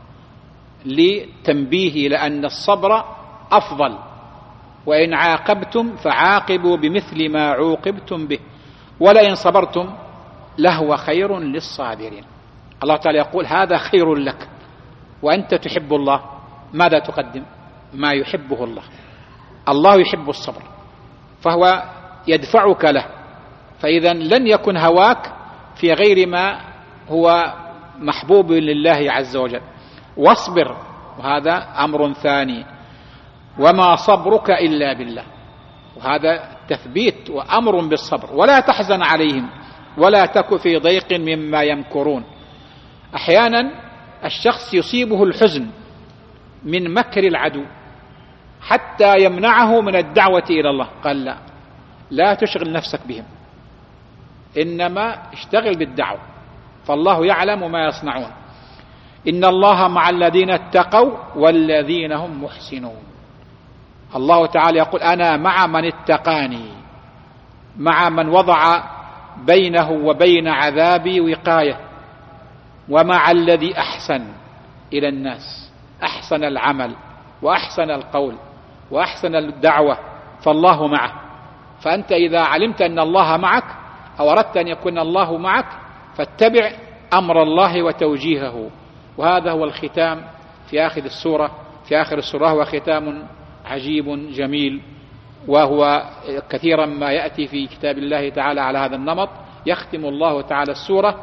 لتنبيه لأن الصبر أفضل. وإن عاقبتم فعاقبوا بمثل ما عوقبتم به ولئن صبرتم لهو خير للصابرين. الله تعالى يقول هذا خير لك وأنت تحب الله، ماذا تقدم؟ ما يحبه الله. الله يحب الصبر فهو يدفعك له، فإذا لن يكن هواك في غير ما هو محبوب لله عز وجل. واصبر، وهذا أمر ثاني، وما صبرك إلا بالله، وهذا تثبيت وأمر بالصبر. ولا تحزن عليهم ولا تك في ضيق مما يمكرون. أحيانا الشخص يصيبه الحزن من مكر العدو حتى يمنعه من الدعوة إلى الله. قال لا تشغل نفسك بهم، إنما اشتغل بالدعوة، فالله يعلم ما يصنعون. إن الله مع الذين اتقوا والذين هم محسنون. الله تعالى يقول أنا مع من اتقاني، مع من وضع بينه وبين عذابي وقاية، ومع الذي أحسن إلى الناس، أحسن العمل وأحسن القول وأحسن الدعوة، فالله معه. فأنت إذا علمت أن الله معك أو أردت أن يكون الله معك فاتبع أمر الله وتوجيهه. وهذا هو الختام في آخر السورة، هو ختام عجيب جميل، وهو كثيرا ما يأتي في كتاب الله تعالى على هذا النمط. يختم الله تعالى السورة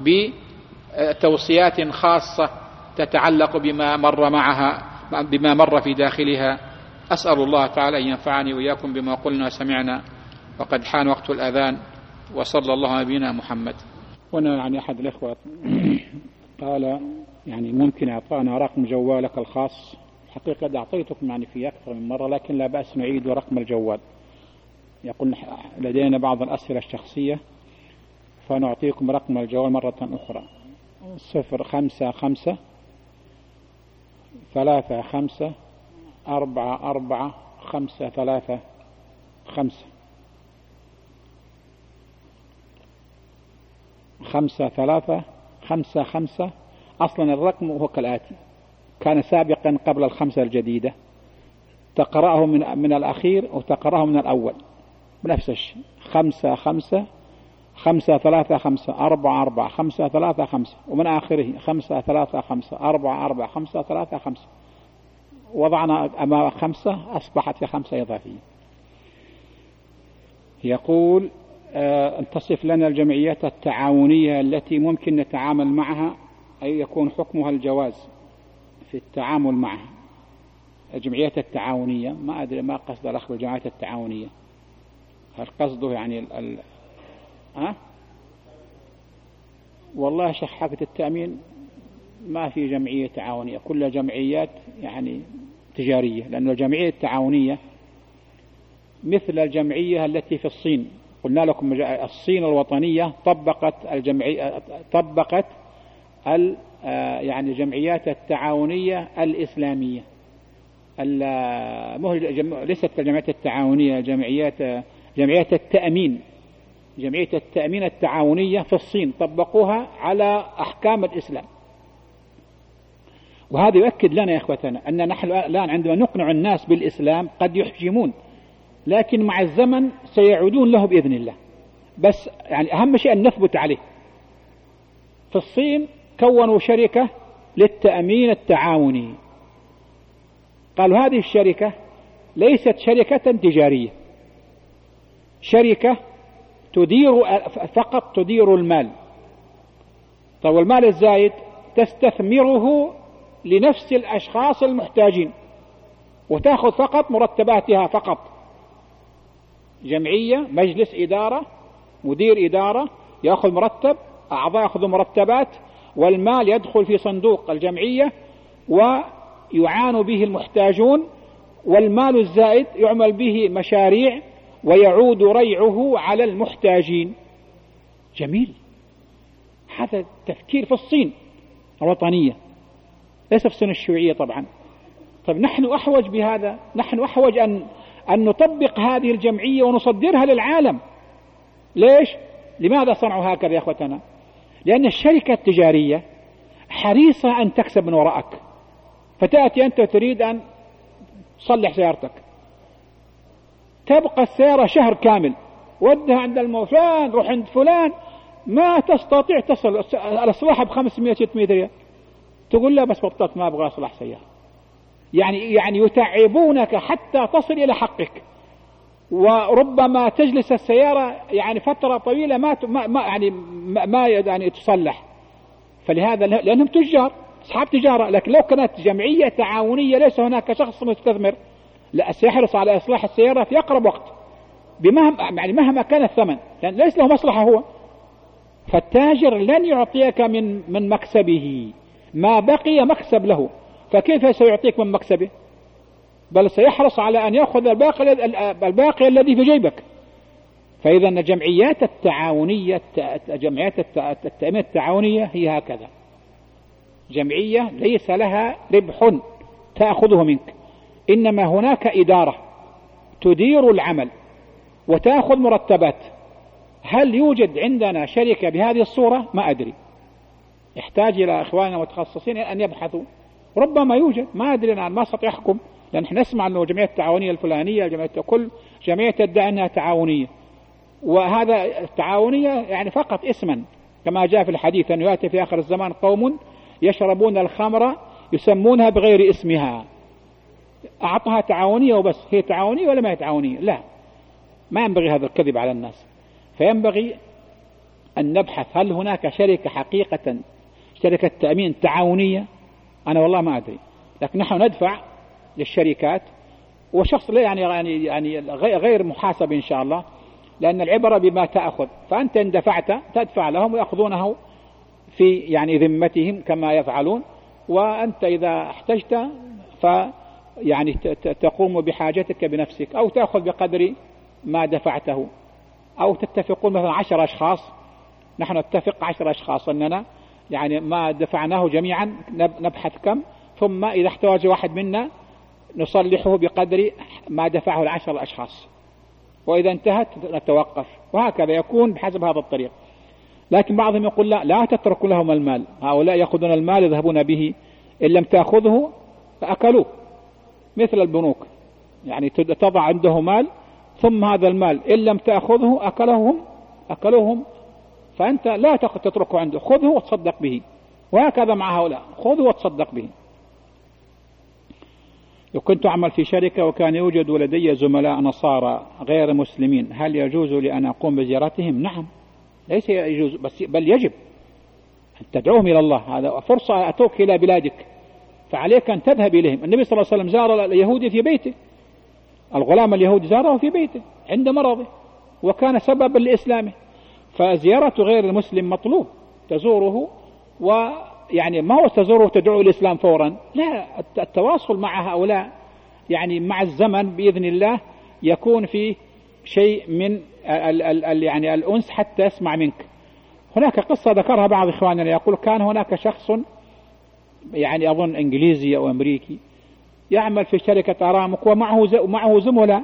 بتوصيات خاصة تتعلق بما مر في داخلها. أسأل الله تعالى أن ينفعني وإياكم بما قلنا سمعنا، وقد حان وقت الأذان، وصلى الله على نبينا محمد. وانا يعني أحد الإخوة قال يعني ممكن إعطانا رقم جوالك الخاص. حقيقة أعطيتكم يعني في أكثر من مرة، لكن لا بأس نعيد رقم الجوال. يقول لدينا بعض الأسئلة الشخصية فنعطيكم رقم الجوال مرة أخرى: 055 35 44 535 5355. أصلا الرقم هو كالآتي: كان سابقا قبل 5 الجديدة تقرأه من الأخير وتقرأه من الأول بنفس الشيء. 5 5 5 3 5 4 4 5 3 5 ومن آخره 5 3 5 4 4 5 3 5. وضعنا أمام 5 أصبحت 5 إضافية. يقول تصف لنا الجمعيات التعاونية التي ممكن نتعامل معها أي يكون حكمها الجواز في التعامل معها. الجمعيات التعاونية ما أدري ما قصد الأخ بالجمعيات التعاونية، هل قصده يعني والله شيخ حقة التأمين ما في جمعية تعاونية، كلها جمعيات يعني تجارية، لأن الجمعية التعاونية مثل الجمعية التي في الصين. قلنا لكم الصين الوطنية طبقت يعني الجمعيات التعاونية الإسلامية، ليست الجمعيات التعاونية، جمعيات التأمين، جمعية التأمين التعاونية في الصين طبقوها على أحكام الإسلام. وهذا يؤكد لنا يا إخوتنا أن نحن الآن عندما نقنع الناس بالإسلام قد يحجمون، لكن مع الزمن سيعودون له بإذن الله. بس يعني أهم شيء أن نثبت عليه. في الصين كونوا شركة للتأمين التعاوني، قالوا هذه الشركة ليست شركة تجارية، شركة فقط تدير المال. طيب والمال الزايد تستثمره لنفس الأشخاص المحتاجين وتأخذ فقط مرتباتها فقط. جمعية مجلس إدارة مدير إدارة يأخذ مرتب، أعضاء يأخذوا مرتبات، والمال يدخل في صندوق الجمعية ويعان به المحتاجون، والمال الزائد يعمل به مشاريع ويعود ريعه على المحتاجين. جميل، هذا تفكير في الصين الوطنية، ليس في الصين الشيوعية طبعا. طيب نحن أحوج بهذا، نحن أحوج أن نطبق هذه الجمعية ونصدرها للعالم. ليش؟ لماذا صنعوا هكذا يا أخوتنا؟ لأن الشركة التجارية حريصة أن تكسب من وراءك، فتأتي أنت تريد أن تصلح سيارتك، تبقى السيارة شهر كامل، ودها عند فلان، روح عند فلان، ما تستطيع تصل الإصلاح ب500 600 ريال، تقول لا بس بطلت ما أبغى أصلح سيارة. يعني يتعبونك حتى تصل إلى حقك، وربما تجلس السيارة يعني فترة طويلة ما تصلح. فلهذا لأنهم تجار أصحاب تجارة. لكن لو كانت جمعية تعاونية ليس هناك شخص مستثمر، لا سيحرص على إصلاح السيارة في أقرب وقت مهما كان الثمن، لأن ليس له مصلحة هو. فالتاجر لن يعطيك من مكسبه، ما بقي مكسب له، فكيف سيعطيك من مكسبه؟ بل سيحرص على أن يأخذ الباقي الذي في جيبك. فإذا الجمعيات التعاونية، جمعيات التأمين التعاونية هي هكذا، جمعية ليس لها ربح تأخذه منك، إنما هناك إدارة تدير العمل وتأخذ مرتبات. هل يوجد عندنا شركة بهذه الصورة؟ ما أدري، يحتاج إلى إخواننا المتخصصين أن يبحثوا، ربما يوجد، ما أدري، أنا ما أستطيع أحكم، لأن نحن نسمع أنه الجمعية التعاونية الفلانية، كل جمعية تدعي أنها تعاونية، وهذا التعاونية يعني فقط اسما، كما جاء في الحديث أنه يأتي في آخر الزمان قوم يشربون الخمر يسمونها بغير اسمها. أعطها تعاونية وبس، هي تعاونية ولا ما هي تعاونية؟ لا، ما ينبغي هذا الكذب على الناس. فينبغي أن نبحث هل هناك شركة حقيقة شركة تأمين تعاونية. أنا والله ما أدري، لكن نحن ندفع للشركات، وشخص لا يعني غير محاسب إن شاء الله، لأن العبرة بما تأخذ، فأنت إن دفعت تدفع لهم ويأخذونه في يعني ذمتهم كما يفعلون، وأنت إذا احتجت يعني تقوم بحاجتك بنفسك، أو تأخذ بقدر ما دفعته، أو تتفقون مثلا 10 أشخاص، نحن نتفق 10 أشخاص أننا يعني ما دفعناه جميعا نبحث كم، ثم إذا احتاج واحد منا نصلحه بقدر ما دفعه 10 أشخاص، وإذا انتهت نتوقف، وهكذا يكون بحسب هذا الطريق. لكن بعضهم يقول لا تتركوا لهم المال، هؤلاء يأخذون المال يذهبون به، إن لم تأخذه فأكلوه، مثل البنوك، يعني تضع عنده مال، ثم هذا المال إن لم تأخذه أكلوهم، فأنت لا تتركه عنده، خذه وتصدق به. وهكذا مع هؤلاء، خذه وتصدق به. لو كنت أعمل في شركة وكان يوجد لدي زملاء نصارى غير مسلمين، هل يجوز لي أن أقوم بزيارتهم؟ نعم، ليس يجوز بل يجب أن تدعوهم إلى الله. هذا فرصة أتوك إلى بلادك، فعليك أن تذهب إليهم. النبي صلى الله عليه وسلم زار اليهودي في بيته، الغلام اليهودي زاره في بيته عند مرضه وكان سببا لإسلامه. فزيارة غير المسلم مطلوب، تزوره، ويعني ما هو تزوره تدعو الإسلام فورا، لا، التواصل مع هؤلاء يعني مع الزمن بإذن الله يكون في شيء من يعني الأنس حتى يسمع منك. هناك قصة ذكرها بعض إخواننا، يقول كان هناك شخص يعني أظن إنجليزي أو أمريكي يعمل في شركة أرامك ومعه زملاء،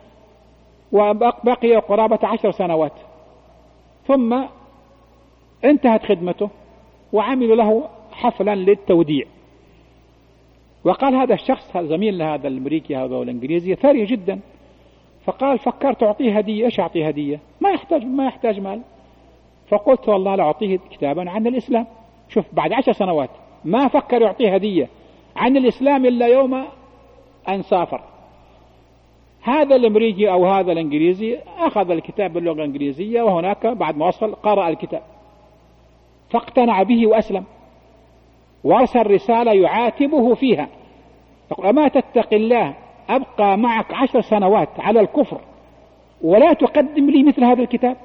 وبقي قرابة 10 سنوات، ثم انتهت خدمته وعملوا له حفلا للتوديع. وقال هذا الشخص زميل هذا الأمريكي هذا والإنجليزي ثري جدا، فقال فكرت أعطيه هدية. إيش أعطيه هدية؟ ما يحتاج مال. فقلت والله لا أعطيه كتابا عن الإسلام. شوف، بعد 10 سنوات ما فكر يعطيه هدية عن الإسلام إلا يوم أن سافر. هذا الأمريكي أو هذا الإنجليزي أخذ الكتاب باللغة الإنجليزية، وهناك بعد ما وصل قرأ الكتاب فاقتنع به وأسلم، وأرسل رسالة يعاتبه فيها، يقول أما تتق الله، أبقى معك 10 سنوات على الكفر ولا تقدم لي مثل هذا الكتاب.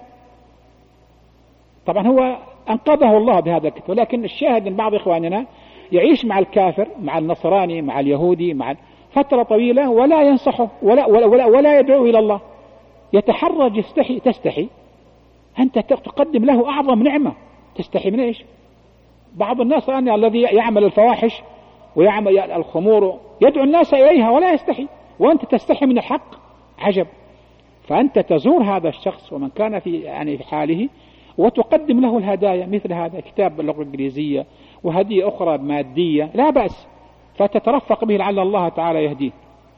طبعا هو أنقذه الله بهذا الكتاب، لكن الشاهد من بعض إخواننا يعيش مع الكافر، مع النصراني، مع اليهودي، مع فترة طويلة ولا ينصحه ولا يدعو إلى الله، يتحرج، تستحي أنت تقدم له أعظم نعمة، تستحي من إيش؟ بعض الناس الذي يعمل الفواحش ويعمل الخمور يدعو الناس إليها ولا يستحي، وأنت تستحي من الحق. عجب. فأنت تزور هذا الشخص ومن كان في حاله وتقدم له الهدايا، مثل هذا كتاب باللغة الإنجليزية وهدية أخرى مادية لا بأس، فتترفق به لعل الله تعالى يهديه.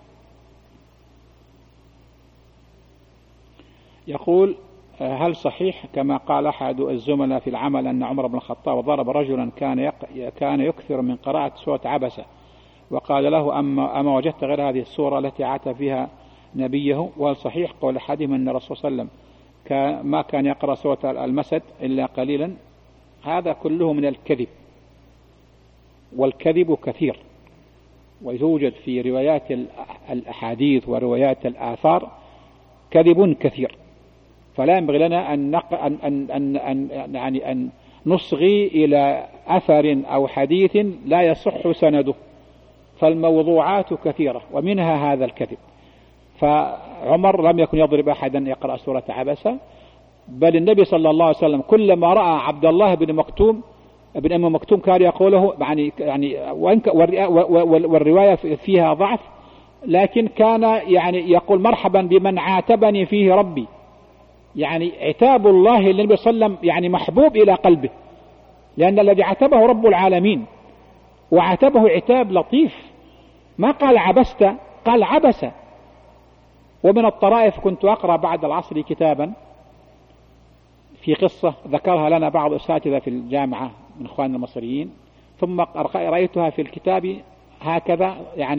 يقول هل صحيح كما قال أحد الزملاء في العمل أن عمر بن الخطاب ضرب رجلا كان يكثر من قراءة سورة عبسة، وقال له أما وجدت غير هذه السورة التي عاتب فيها نبيه؟ وهل صحيح قول أحدهم أن الرسول صلى الله عليه وسلم ما كان يقرأ سورة المسد إلا قليلا؟ هذا كله من الكذب، والكذب كثير، ويوجد في روايات الأحاديث وروايات الآثار كذب كثير، فلا ينبغي لنا أن نصغي إلى أثر أو حديث لا يصح سنده، فالموضوعات كثيرة ومنها هذا الكذب. فعمر لم يكن يضرب أحدا يقرأ سورة عبسة، بل النبي صلى الله عليه وسلم كلما رأى عبد الله بن أم مكتوم كان يقوله يعني والرواية فيها ضعف، لكن كان يعني يقول مرحبا بمن عاتبني فيه ربي، يعني عتاب الله للنبي صلى الله عليه وسلم يعني محبوب إلى قلبه، لأن الذي عاتبه رب العالمين، وعاتبه عتاب لطيف، ما قال عبست، قال عبس. ومن الطرائف كنت أقرأ بعد العصر كتابا في قصة ذكرها لنا بعض أساتذة في الجامعة من إخواننا المصريين، ثم رأيتها في الكتاب هكذا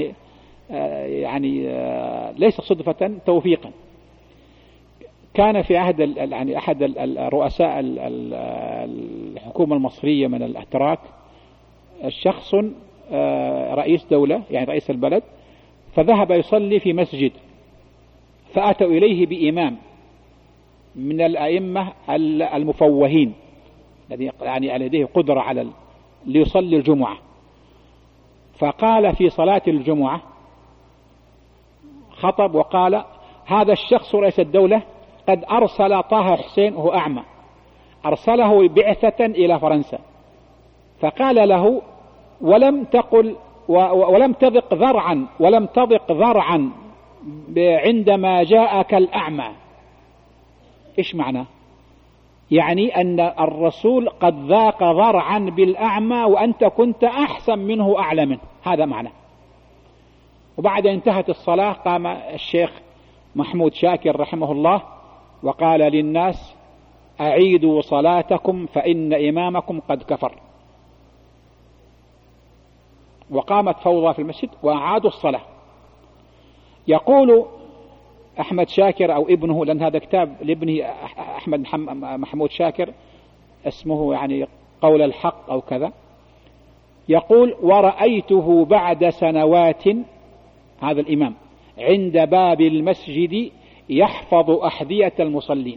يعني ليس صدفة، توفيقا. كان في عهد يعني أحد الرؤساء الحكومة المصرية من الأتراك شخص رئيس دولة يعني رئيس البلد، فذهب يصلي في مسجد، فأتوا إليه بإمام من الأئمة المفوهين الذي يعني لديه قدرة على ليصلي الجمعة، فقال في صلاة الجمعة خطب وقال هذا الشخص رئيس الدولة قد أرسل طه حسين وهو أعمى، أرسله بعثة إلى فرنسا، فقال له ولم تضق ذرعا عندما جاءك الأعمى. إيش معنى؟ يعني أن الرسول قد ذاق ذرعا بالأعمى وأنت كنت أحسن منه أعلى منه، هذا معنى. وبعد انتهت الصلاة قام الشيخ محمود شاكر رحمه الله وقال للناس: أعيدوا صلاتكم فإن إمامكم قد كفر. وقامت فوضى في المسجد وأعادوا الصلاة. يقول أحمد شاكر أو ابنه، لأن هذا كتاب لابنه أحمد محمود شاكر اسمه يعني قول الحق أو كذا، يقول: ورأيته بعد سنوات هذا الإمام عند باب المسجد يحفظ أحذية المصلين،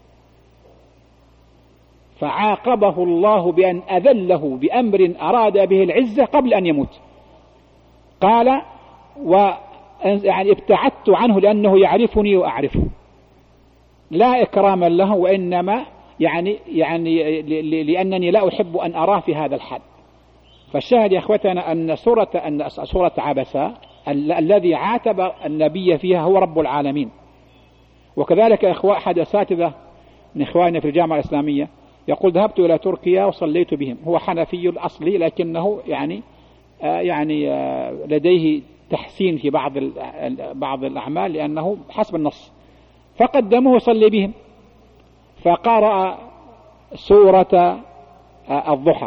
فعاقبه الله بأن أذله بأمر أراد به العزة قبل أن يموت. قال: يعني ابتعدت عنه لأنه يعرفني وأعرفه، لا إكراما له، وإنما يعني لأنني لا أحب أن أراه في هذا الحال. فالشاهد يا أخوتنا أن سورة عبسة الذي عاتب النبي فيها هو رب العالمين. وكذلك أحد أساتذة من إخواننا في الجامعة الإسلامية يقول: ذهبت إلى تركيا وصليت بهم. هو حنفي الأصلي لكنه يعني لديه تحسين في بعض الأعمال لأنه حسب النص، فقدمه يصلي بهم، فقرأ سورة الضحى.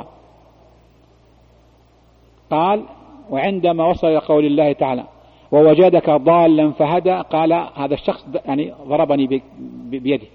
قال: وعندما وصل إلى قول الله تعالى: ووجدك ضالا فهدى، قال: هذا الشخص يعني ضربني بيده.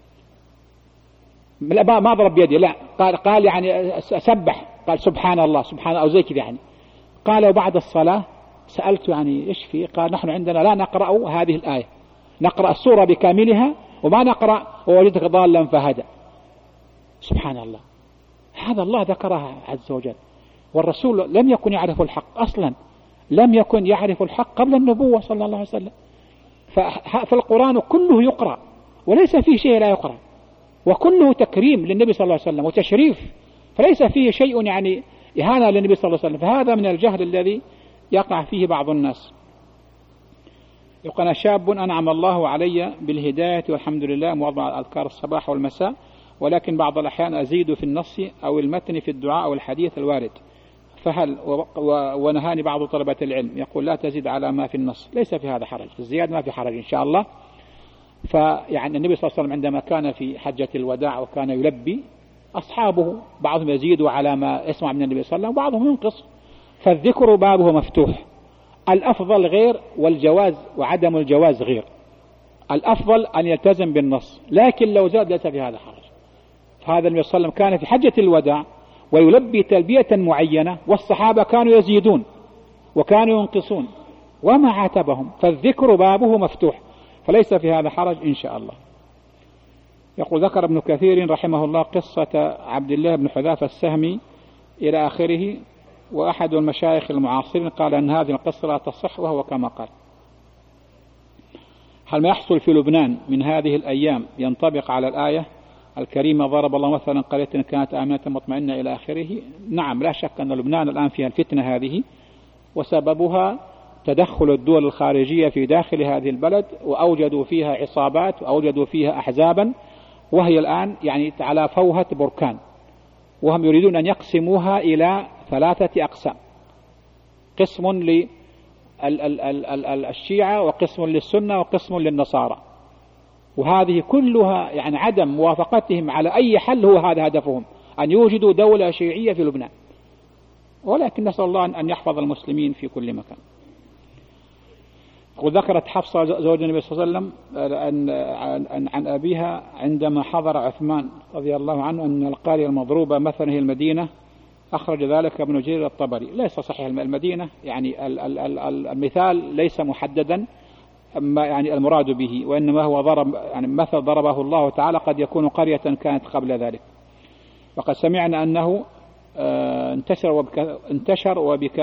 لا، ما ضرب بيدي، لا، قال يعني سبح، قال سبحان الله سبحان الله أو زي كذا يعني. قال: وبعد الصلاة سألت يعني إيش فيه؟ قال: نحن عندنا لا نقرأ هذه الآية، نقرأ السورة بكاملها وما نقرأ ووجدك ضالا فهدى. سبحان الله، هذا الله ذكرها عز وجل، والرسول لم يكن يعرف الحق أصلا، لم يكن يعرف الحق قبل النبوة صلى الله عليه وسلم. فالقرآن كله يقرأ وليس فيه شيء لا يقرأ، وكله تكريم للنبي صلى الله عليه وسلم وتشريف، فليس فيه شيء يعني إهانة للنبي صلى الله عليه وسلم. فهذا من الجهل الذي يقع فيه بعض الناس. يقول: أنا شاب أنعم الله علي بالهداية والحمد لله، مواظب على أذكار الصباح والمساء، ولكن بعض الأحيان أزيد في النص أو المتن في الدعاء أو الحديث الوارد، فهل ونهاني بعض طلبة العلم يقول: لا تزيد على ما في النص. ليس في هذا حرج، الزيادة ما في حرج إن شاء الله. فيعني النبي صلى الله عليه وسلم عندما كان في حجة الوداع وكان يلبي، أصحابه بعضهم يزيد على ما يسمع من النبي صلى الله عليه وسلم وبعضهم ينقص، فالذكر بابه مفتوح. الأفضل غير، والجواز وعدم الجواز غير. الأفضل أن يلتزم بالنص، لكن لو زاد ليس في هذا حرج. فهذا النبي صلى الله عليه وسلم كان في حجة الوداع ويلبي تلبية معينة، والصحابة كانوا يزيدون وكانوا ينقصون وما عاتبهم، فالذكر بابه مفتوح، فليس في هذا حرج إن شاء الله. يقول: ذكر ابن كثير رحمه الله قصة عبد الله بن حذافة السهمي إلى آخره، وأحد المشايخ المعاصرين قال أن هذه القصة لا تصح، وهو كما قال. هل ما يحصل في لبنان من هذه الأيام ينطبق على الآية الكريمة: ضرب الله مثلا قرية كانت آمنة مطمئنة إلى آخره؟ نعم، لا شك أن لبنان الآن فيها الفتنة هذه، وسببها تدخل الدول الخارجية في داخل هذه البلد، وأوجدوا فيها عصابات وأوجدوا فيها أحزابا، وهي الآن يعني على فوهة بركان، وهم يريدون أن يقسموها إلى 3 أقسام: قسم للشيعة، وقسم للسنة، وقسم للنصارى. وهذه كلها يعني عدم موافقتهم على أي حل هو هذا هدفهم، أن يوجدوا دولة شيعية في لبنان. ولكن نسأل الله أن يحفظ المسلمين في كل مكان. وذكرت حفصة زوج النبي صلى الله عليه وسلم عن أبيها عندما حضر عثمان رضي الله عنه أن القرية المضروبة مثلا هي المدينة، أخرج ذلك ابن جرير الطبري. ليس صحيح المدينة، يعني المثال ليس محددا ما يعني المراد به، وإنما هو ضرب يعني مثل ضربه الله تعالى، قد يكون قرية كانت قبل ذلك. وقد سمعنا أنه انتشر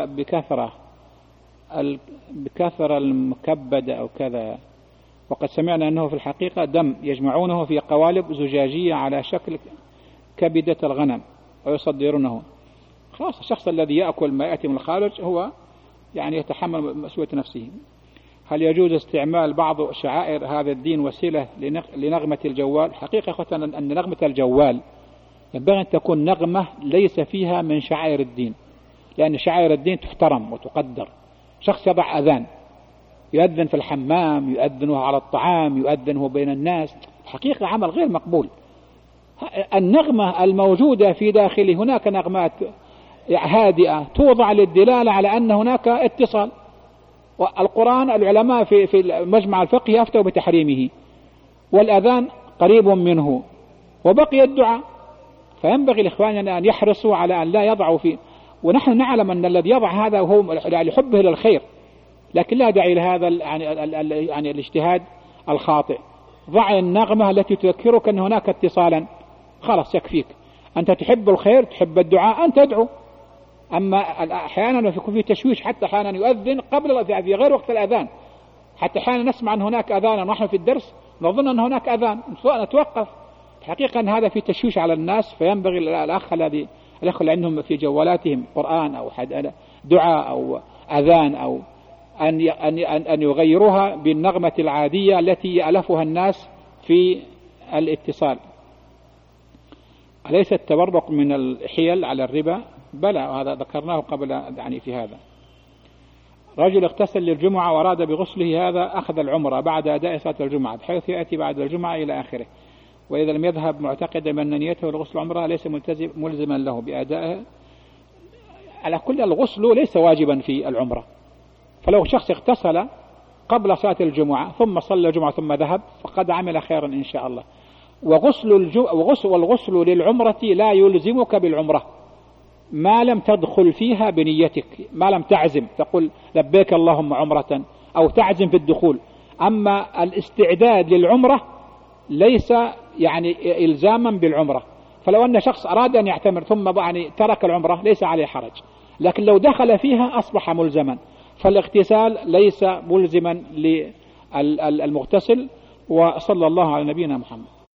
بكثرة المكبدة أو كذا. وقد سمعنا أنه في الحقيقة دم يجمعونه في قوالب زجاجية على شكل كبدة الغنم ويصدرونه. خلاص، الشخص الذي يأكل ما يأتي من الخارج هو يعني يتحمل مسؤولية نفسه. هل يجوز استعمال بعض شعائر هذا الدين وسيلة لنغمة الجوال؟ حقيقة أخوتنا أن نغمة الجوال ينبغي أن تكون نغمة ليس فيها من شعائر الدين، لأن شعائر الدين تحترم وتقدر. شخص يضع أذان يؤذن في الحمام، يؤذن على الطعام، يؤذن بين الناس، حقيقة عمل غير مقبول. النغمة الموجودة في داخله هناك نغمات هادئة توضع للدلالة على أن هناك اتصال. والقرآن العلماء في مجمع الفقه يفتوا بتحريمه، والأذان قريب منه، وبقي الدعاء. فينبغي لإخواننا أن يحرصوا على أن لا يضعوا فيه، ونحن نعلم أن الذي يضع هذا هو لحبه للخير، لكن لا داعي لهذا يعني الاجتهاد الخاطئ. ضع النغمة التي تذكرك أن هناك اتصالا، خلاص يكفيك. أنت تحب الخير، تحب الدعاء، أن تدعو. أما أحيانا يكون في تشويش، حتى أحيانا يؤذن قبل الأذان في غير وقت الأذان، حتى أحيانا نسمع أن هناك أذانا ونحن في الدرس نظن أن هناك أذان، نتوقف. حقيقة أن هذا في تشويش على الناس. فينبغي الأخ الذي اللي عندهم في جوالاتهم قرآن أو دعاء أو أذان أو أن يغيروها بالنغمة العادية التي يألفها الناس في الاتصال. أليس التبرك من الحيل على الربا؟ بلى، هذا ذكرناه قبل يعني في هذا. رجل اغتسل للجمعة وأراد بغسله هذا أخذ العمرة بعد أداء صلاة الجمعة، بحيث يأتي بعد الجمعة إلى آخره، وإذا لم يذهب معتقدا بأن نيته لغسل العمرة ليس ملزما له بأدائها. على كل الغسل ليس واجبا في العمرة، فلو شخص اغتسل قبل صلاة الجمعة ثم صلى الجمعة ثم ذهب فقد عمل خيرا إن شاء الله. والغسل للعمرة لا يلزمك بالعمرة ما لم تدخل فيها بنيتك، ما لم تعزم تقول لبيك اللهم عمرة أو تعزم في الدخول. أما الاستعداد للعمرة ليس يعني إلزاما بالعمرة، فلو أن شخص أراد أن يعتمر ثم يعني ترك العمرة ليس عليه حرج، لكن لو دخل فيها أصبح ملزما. فالاغتسال ليس ملزما للمغتسل. وصلى الله على نبينا محمد.